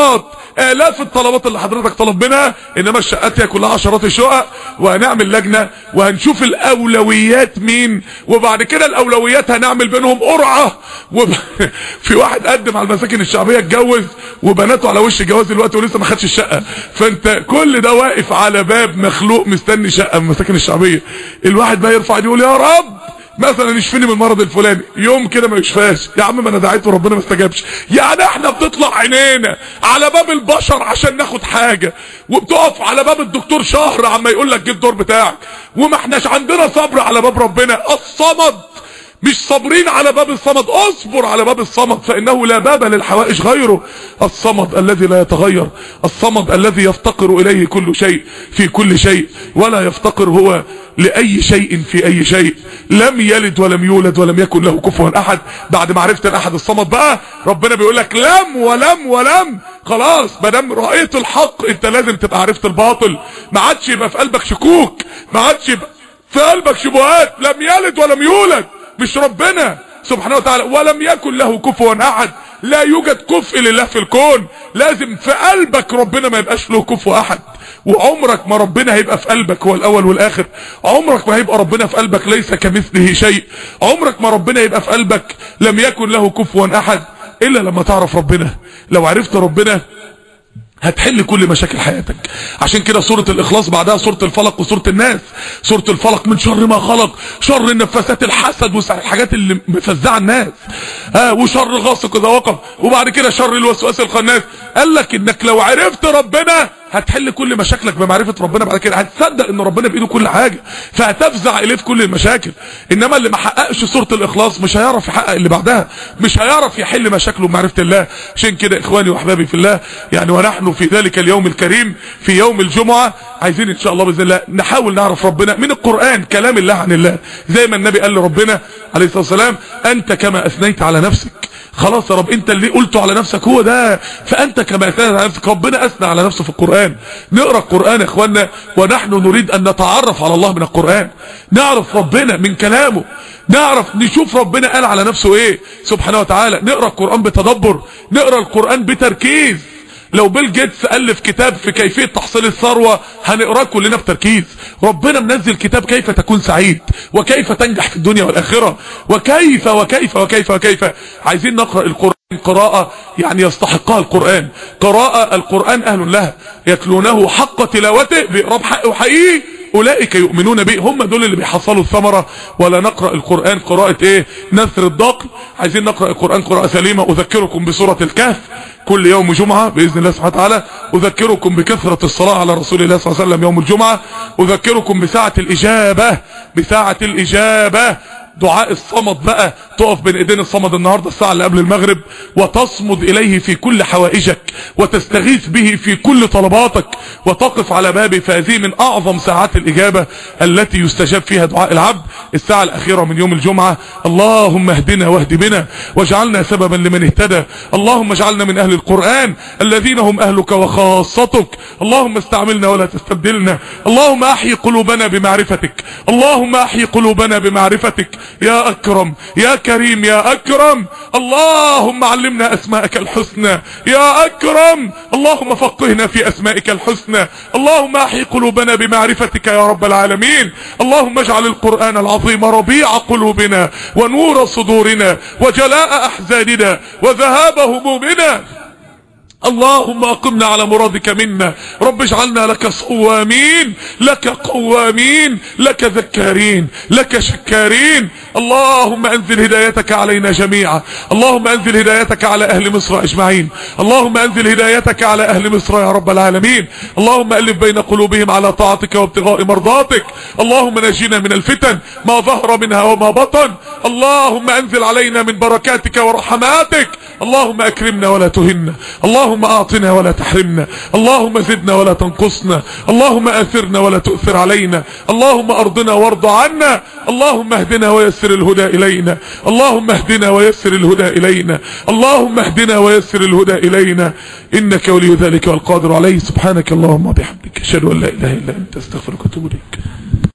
الاف الطلبات اللي حضرتك طلب منها، انما الشقات هي كلها عشرات الشقق. وهنعمل لجنه وهنشوف الاولويات مين، وبعد كده الاولويات هنعمل بينهم قرعه. وب... في واحد قدم على المساكن الشعبيه اتجوز وبناته على وش جواز دلوقتي ولسه ما خدش الشقه، فانت كل ده واقف على باب مخلوق مستني شقه من المساكن الشعبيه. الواحد بقى يرفع يقول يا رب مثلا يشفيني من المرض الفلاني، يوم كده ما يشفاش، يا عم ما انا دعيت وربنا ما استجابش. يعني احنا بتطلع عينينا على باب البشر عشان ناخد حاجه، وبتقف على باب الدكتور شهر عما يقول لك جه الدور بتاعك، وما احناش عندنا صبر على باب ربنا الصمد. مش صابرين على باب الصمد، اصبر على باب الصمد فانه لا باب للحوائج غيره. الصمد الذي لا يتغير، الصمد الذي يفتقر اليه كل شيء في كل شيء، ولا يفتقر هو لاي شيء في اي شيء. لم يلد ولم يولد ولم يكن له كفوا احد. بعد ما عرفت الاحد الصمد بقى ربنا بيقول لك لم ولم ولم. خلاص ما دام رايت الحق انت لازم تبقى عرفت الباطل، ما عادش يبقى في قلبك شكوك، ما عادش يبقى في قلبك شبهات. لم يلد ولم يولد، مش ربنا سبحانه وتعالى، ولم يكن له كفوا احد. لا يوجد كفء لله في الكون، لازم في قلبك ربنا ما يبقاش له كفء احد. وعمرك ما ربنا هيبقى في قلبك هو الاول والاخر، عمرك ما هيبقى ربنا في قلبك ليس كمثله شيء، عمرك ما ربنا يبقى في قلبك لم يكن له كفوا احد الا لما تعرف ربنا. لو عرفت ربنا هتحل كل مشاكل حياتك. عشان كده سورة الاخلاص بعدها سورة الفلق وسورة الناس. سورة الفلق من شر ما خلق، شر النفاسات الحسد والحاجات اللي مفزعه الناس، ها وشر غاسق اذا وقب، وبعد كده شر الوسواس الخناس. قال لك انك لو عرفت ربنا هتحل كل مشاكلك بمعرفة ربنا. بعد كده هتصدق ان ربنا بايده كل حاجة، فهتفزع اليه في كل المشاكل. انما اللي ما حققش سورة الاخلاص مش هيعرف يحقق اللي بعدها، مش هيعرف يحل مشاكله بمعرفة الله. عشان كده اخواني واحبابي في الله، يعني ونحن في ذلك اليوم الكريم في يوم الجمعة عايزين ان شاء الله باذن الله نحاول نعرف ربنا من القرآن، كلام الله عن الله. زي ما النبي قال لربنا عليه الصلاة والسلام انت كما اثنيت على نفسك. خلاص يا رب انت اللي قلته على نفسك هو ده، فانت كما اثنيت على نفسك. ربنا اثنى على نفسه في القرآن. نقرأ القرآن يا اخوانا، ونحن نريد ان نتعرف على الله من القرآن، نعرف ربنا من كلامه، نعرف نشوف ربنا قال على نفسه ايه سبحانه وتعالى. نقرأ القرآن بتدبر، نقرأ القرآن بتركيز. لو بيل جيتس ألف كتاب في كيفية تحصيل الثروة هنقراه كلنا بتركيز. ربنا منزل كتاب كيف تكون سعيد وكيف تنجح في الدنيا والآخرة، وكيف وكيف وكيف وكيف. عايزين نقرأ القرآن قراءة يعني يستحقها القرآن، قراءة القرآن أهل لها، يتلونه حق تلاوته، بيقرأ بحق حقيقي، أولئك يؤمنون به، هم دول اللي بيحصلوا الثمرة. ولا نقرأ القرآن قراءة ايه نثر الضقل. عايزين نقرأ القرآن قراءة سليمة. أذكركم بسورة الكهف كل يوم جمعة بإذن الله سبحانه وتعالى. أذكركم بكثرة الصلاة على رسول الله صلى الله عليه وسلم يوم الجمعة. أذكركم بساعة الإجابة، بساعة الإجابة، دعاء الصمد بقى، تقف بين ايدين الصمد النهاردة الساعة اللي قبل المغرب وتصمد اليه في كل حوائجك وتستغيث به في كل طلباتك وتقف على بابه. فهذه من اعظم ساعات الاجابة التي يستجاب فيها دعاء العبد، الساعة الاخيرة من يوم الجمعة. اللهم اهدنا واهد بنا واجعلنا سببا لمن اهتدى. اللهم اجعلنا من اهل القرآن الذين هم اهلك وخاصتك. اللهم استعملنا ولا تستبدلنا. اللهم احيي قلوبنا بمعرفتك، اللهم احيي قلوبنا بمعرفتك يا اكرم يا كريم يا اكرم. اللهم علمنا اسماءك الحسنى يا اكرم. اللهم فقهنا في اسمائك الحسنى. اللهم احيي قلوبنا بمعرفتك يا رب العالمين. اللهم اجعل القرآن العظيم ربيع قلوبنا ونور صدورنا وجلاء احزاننا وذهاب همومنا. اللهم اقمنا على مرادك منا. رب اجعلنا لك صوامين، لك قوامين، لك ذكارين، لك شكارين. اللهم انزل هدايتك علينا جميعا. اللهم انزل هدايتك على اهل مصر اجمعين. اللهم انزل هدايتك على اهل مصر يا رب العالمين. اللهم الف بين قلوبهم على طاعتك وابتغاء مرضاتك. اللهم نجينا من الفتن ما ظهر منها وما بطن. اللهم انزل علينا من بركاتك ورحماتك. اللهم اكرمنا ولا تهنا. اللهم اعطنا ولا تحرمنا. اللهم زدنا ولا تنقصنا. اللهم اثرنا ولا تؤثر علينا. اللهم ارضنا وارض عنا. اللهم اهدنا ويسر الهدى الينا. اللهم اهدنا ويسر الهدى الينا. اللهم اهدنا ويسر الهدى الينا. انك ولي ذلك والقادر عليه. سبحانك اللهم وبحمدك اشهد ان لا اله الا انت استغفرك واتوب اليك.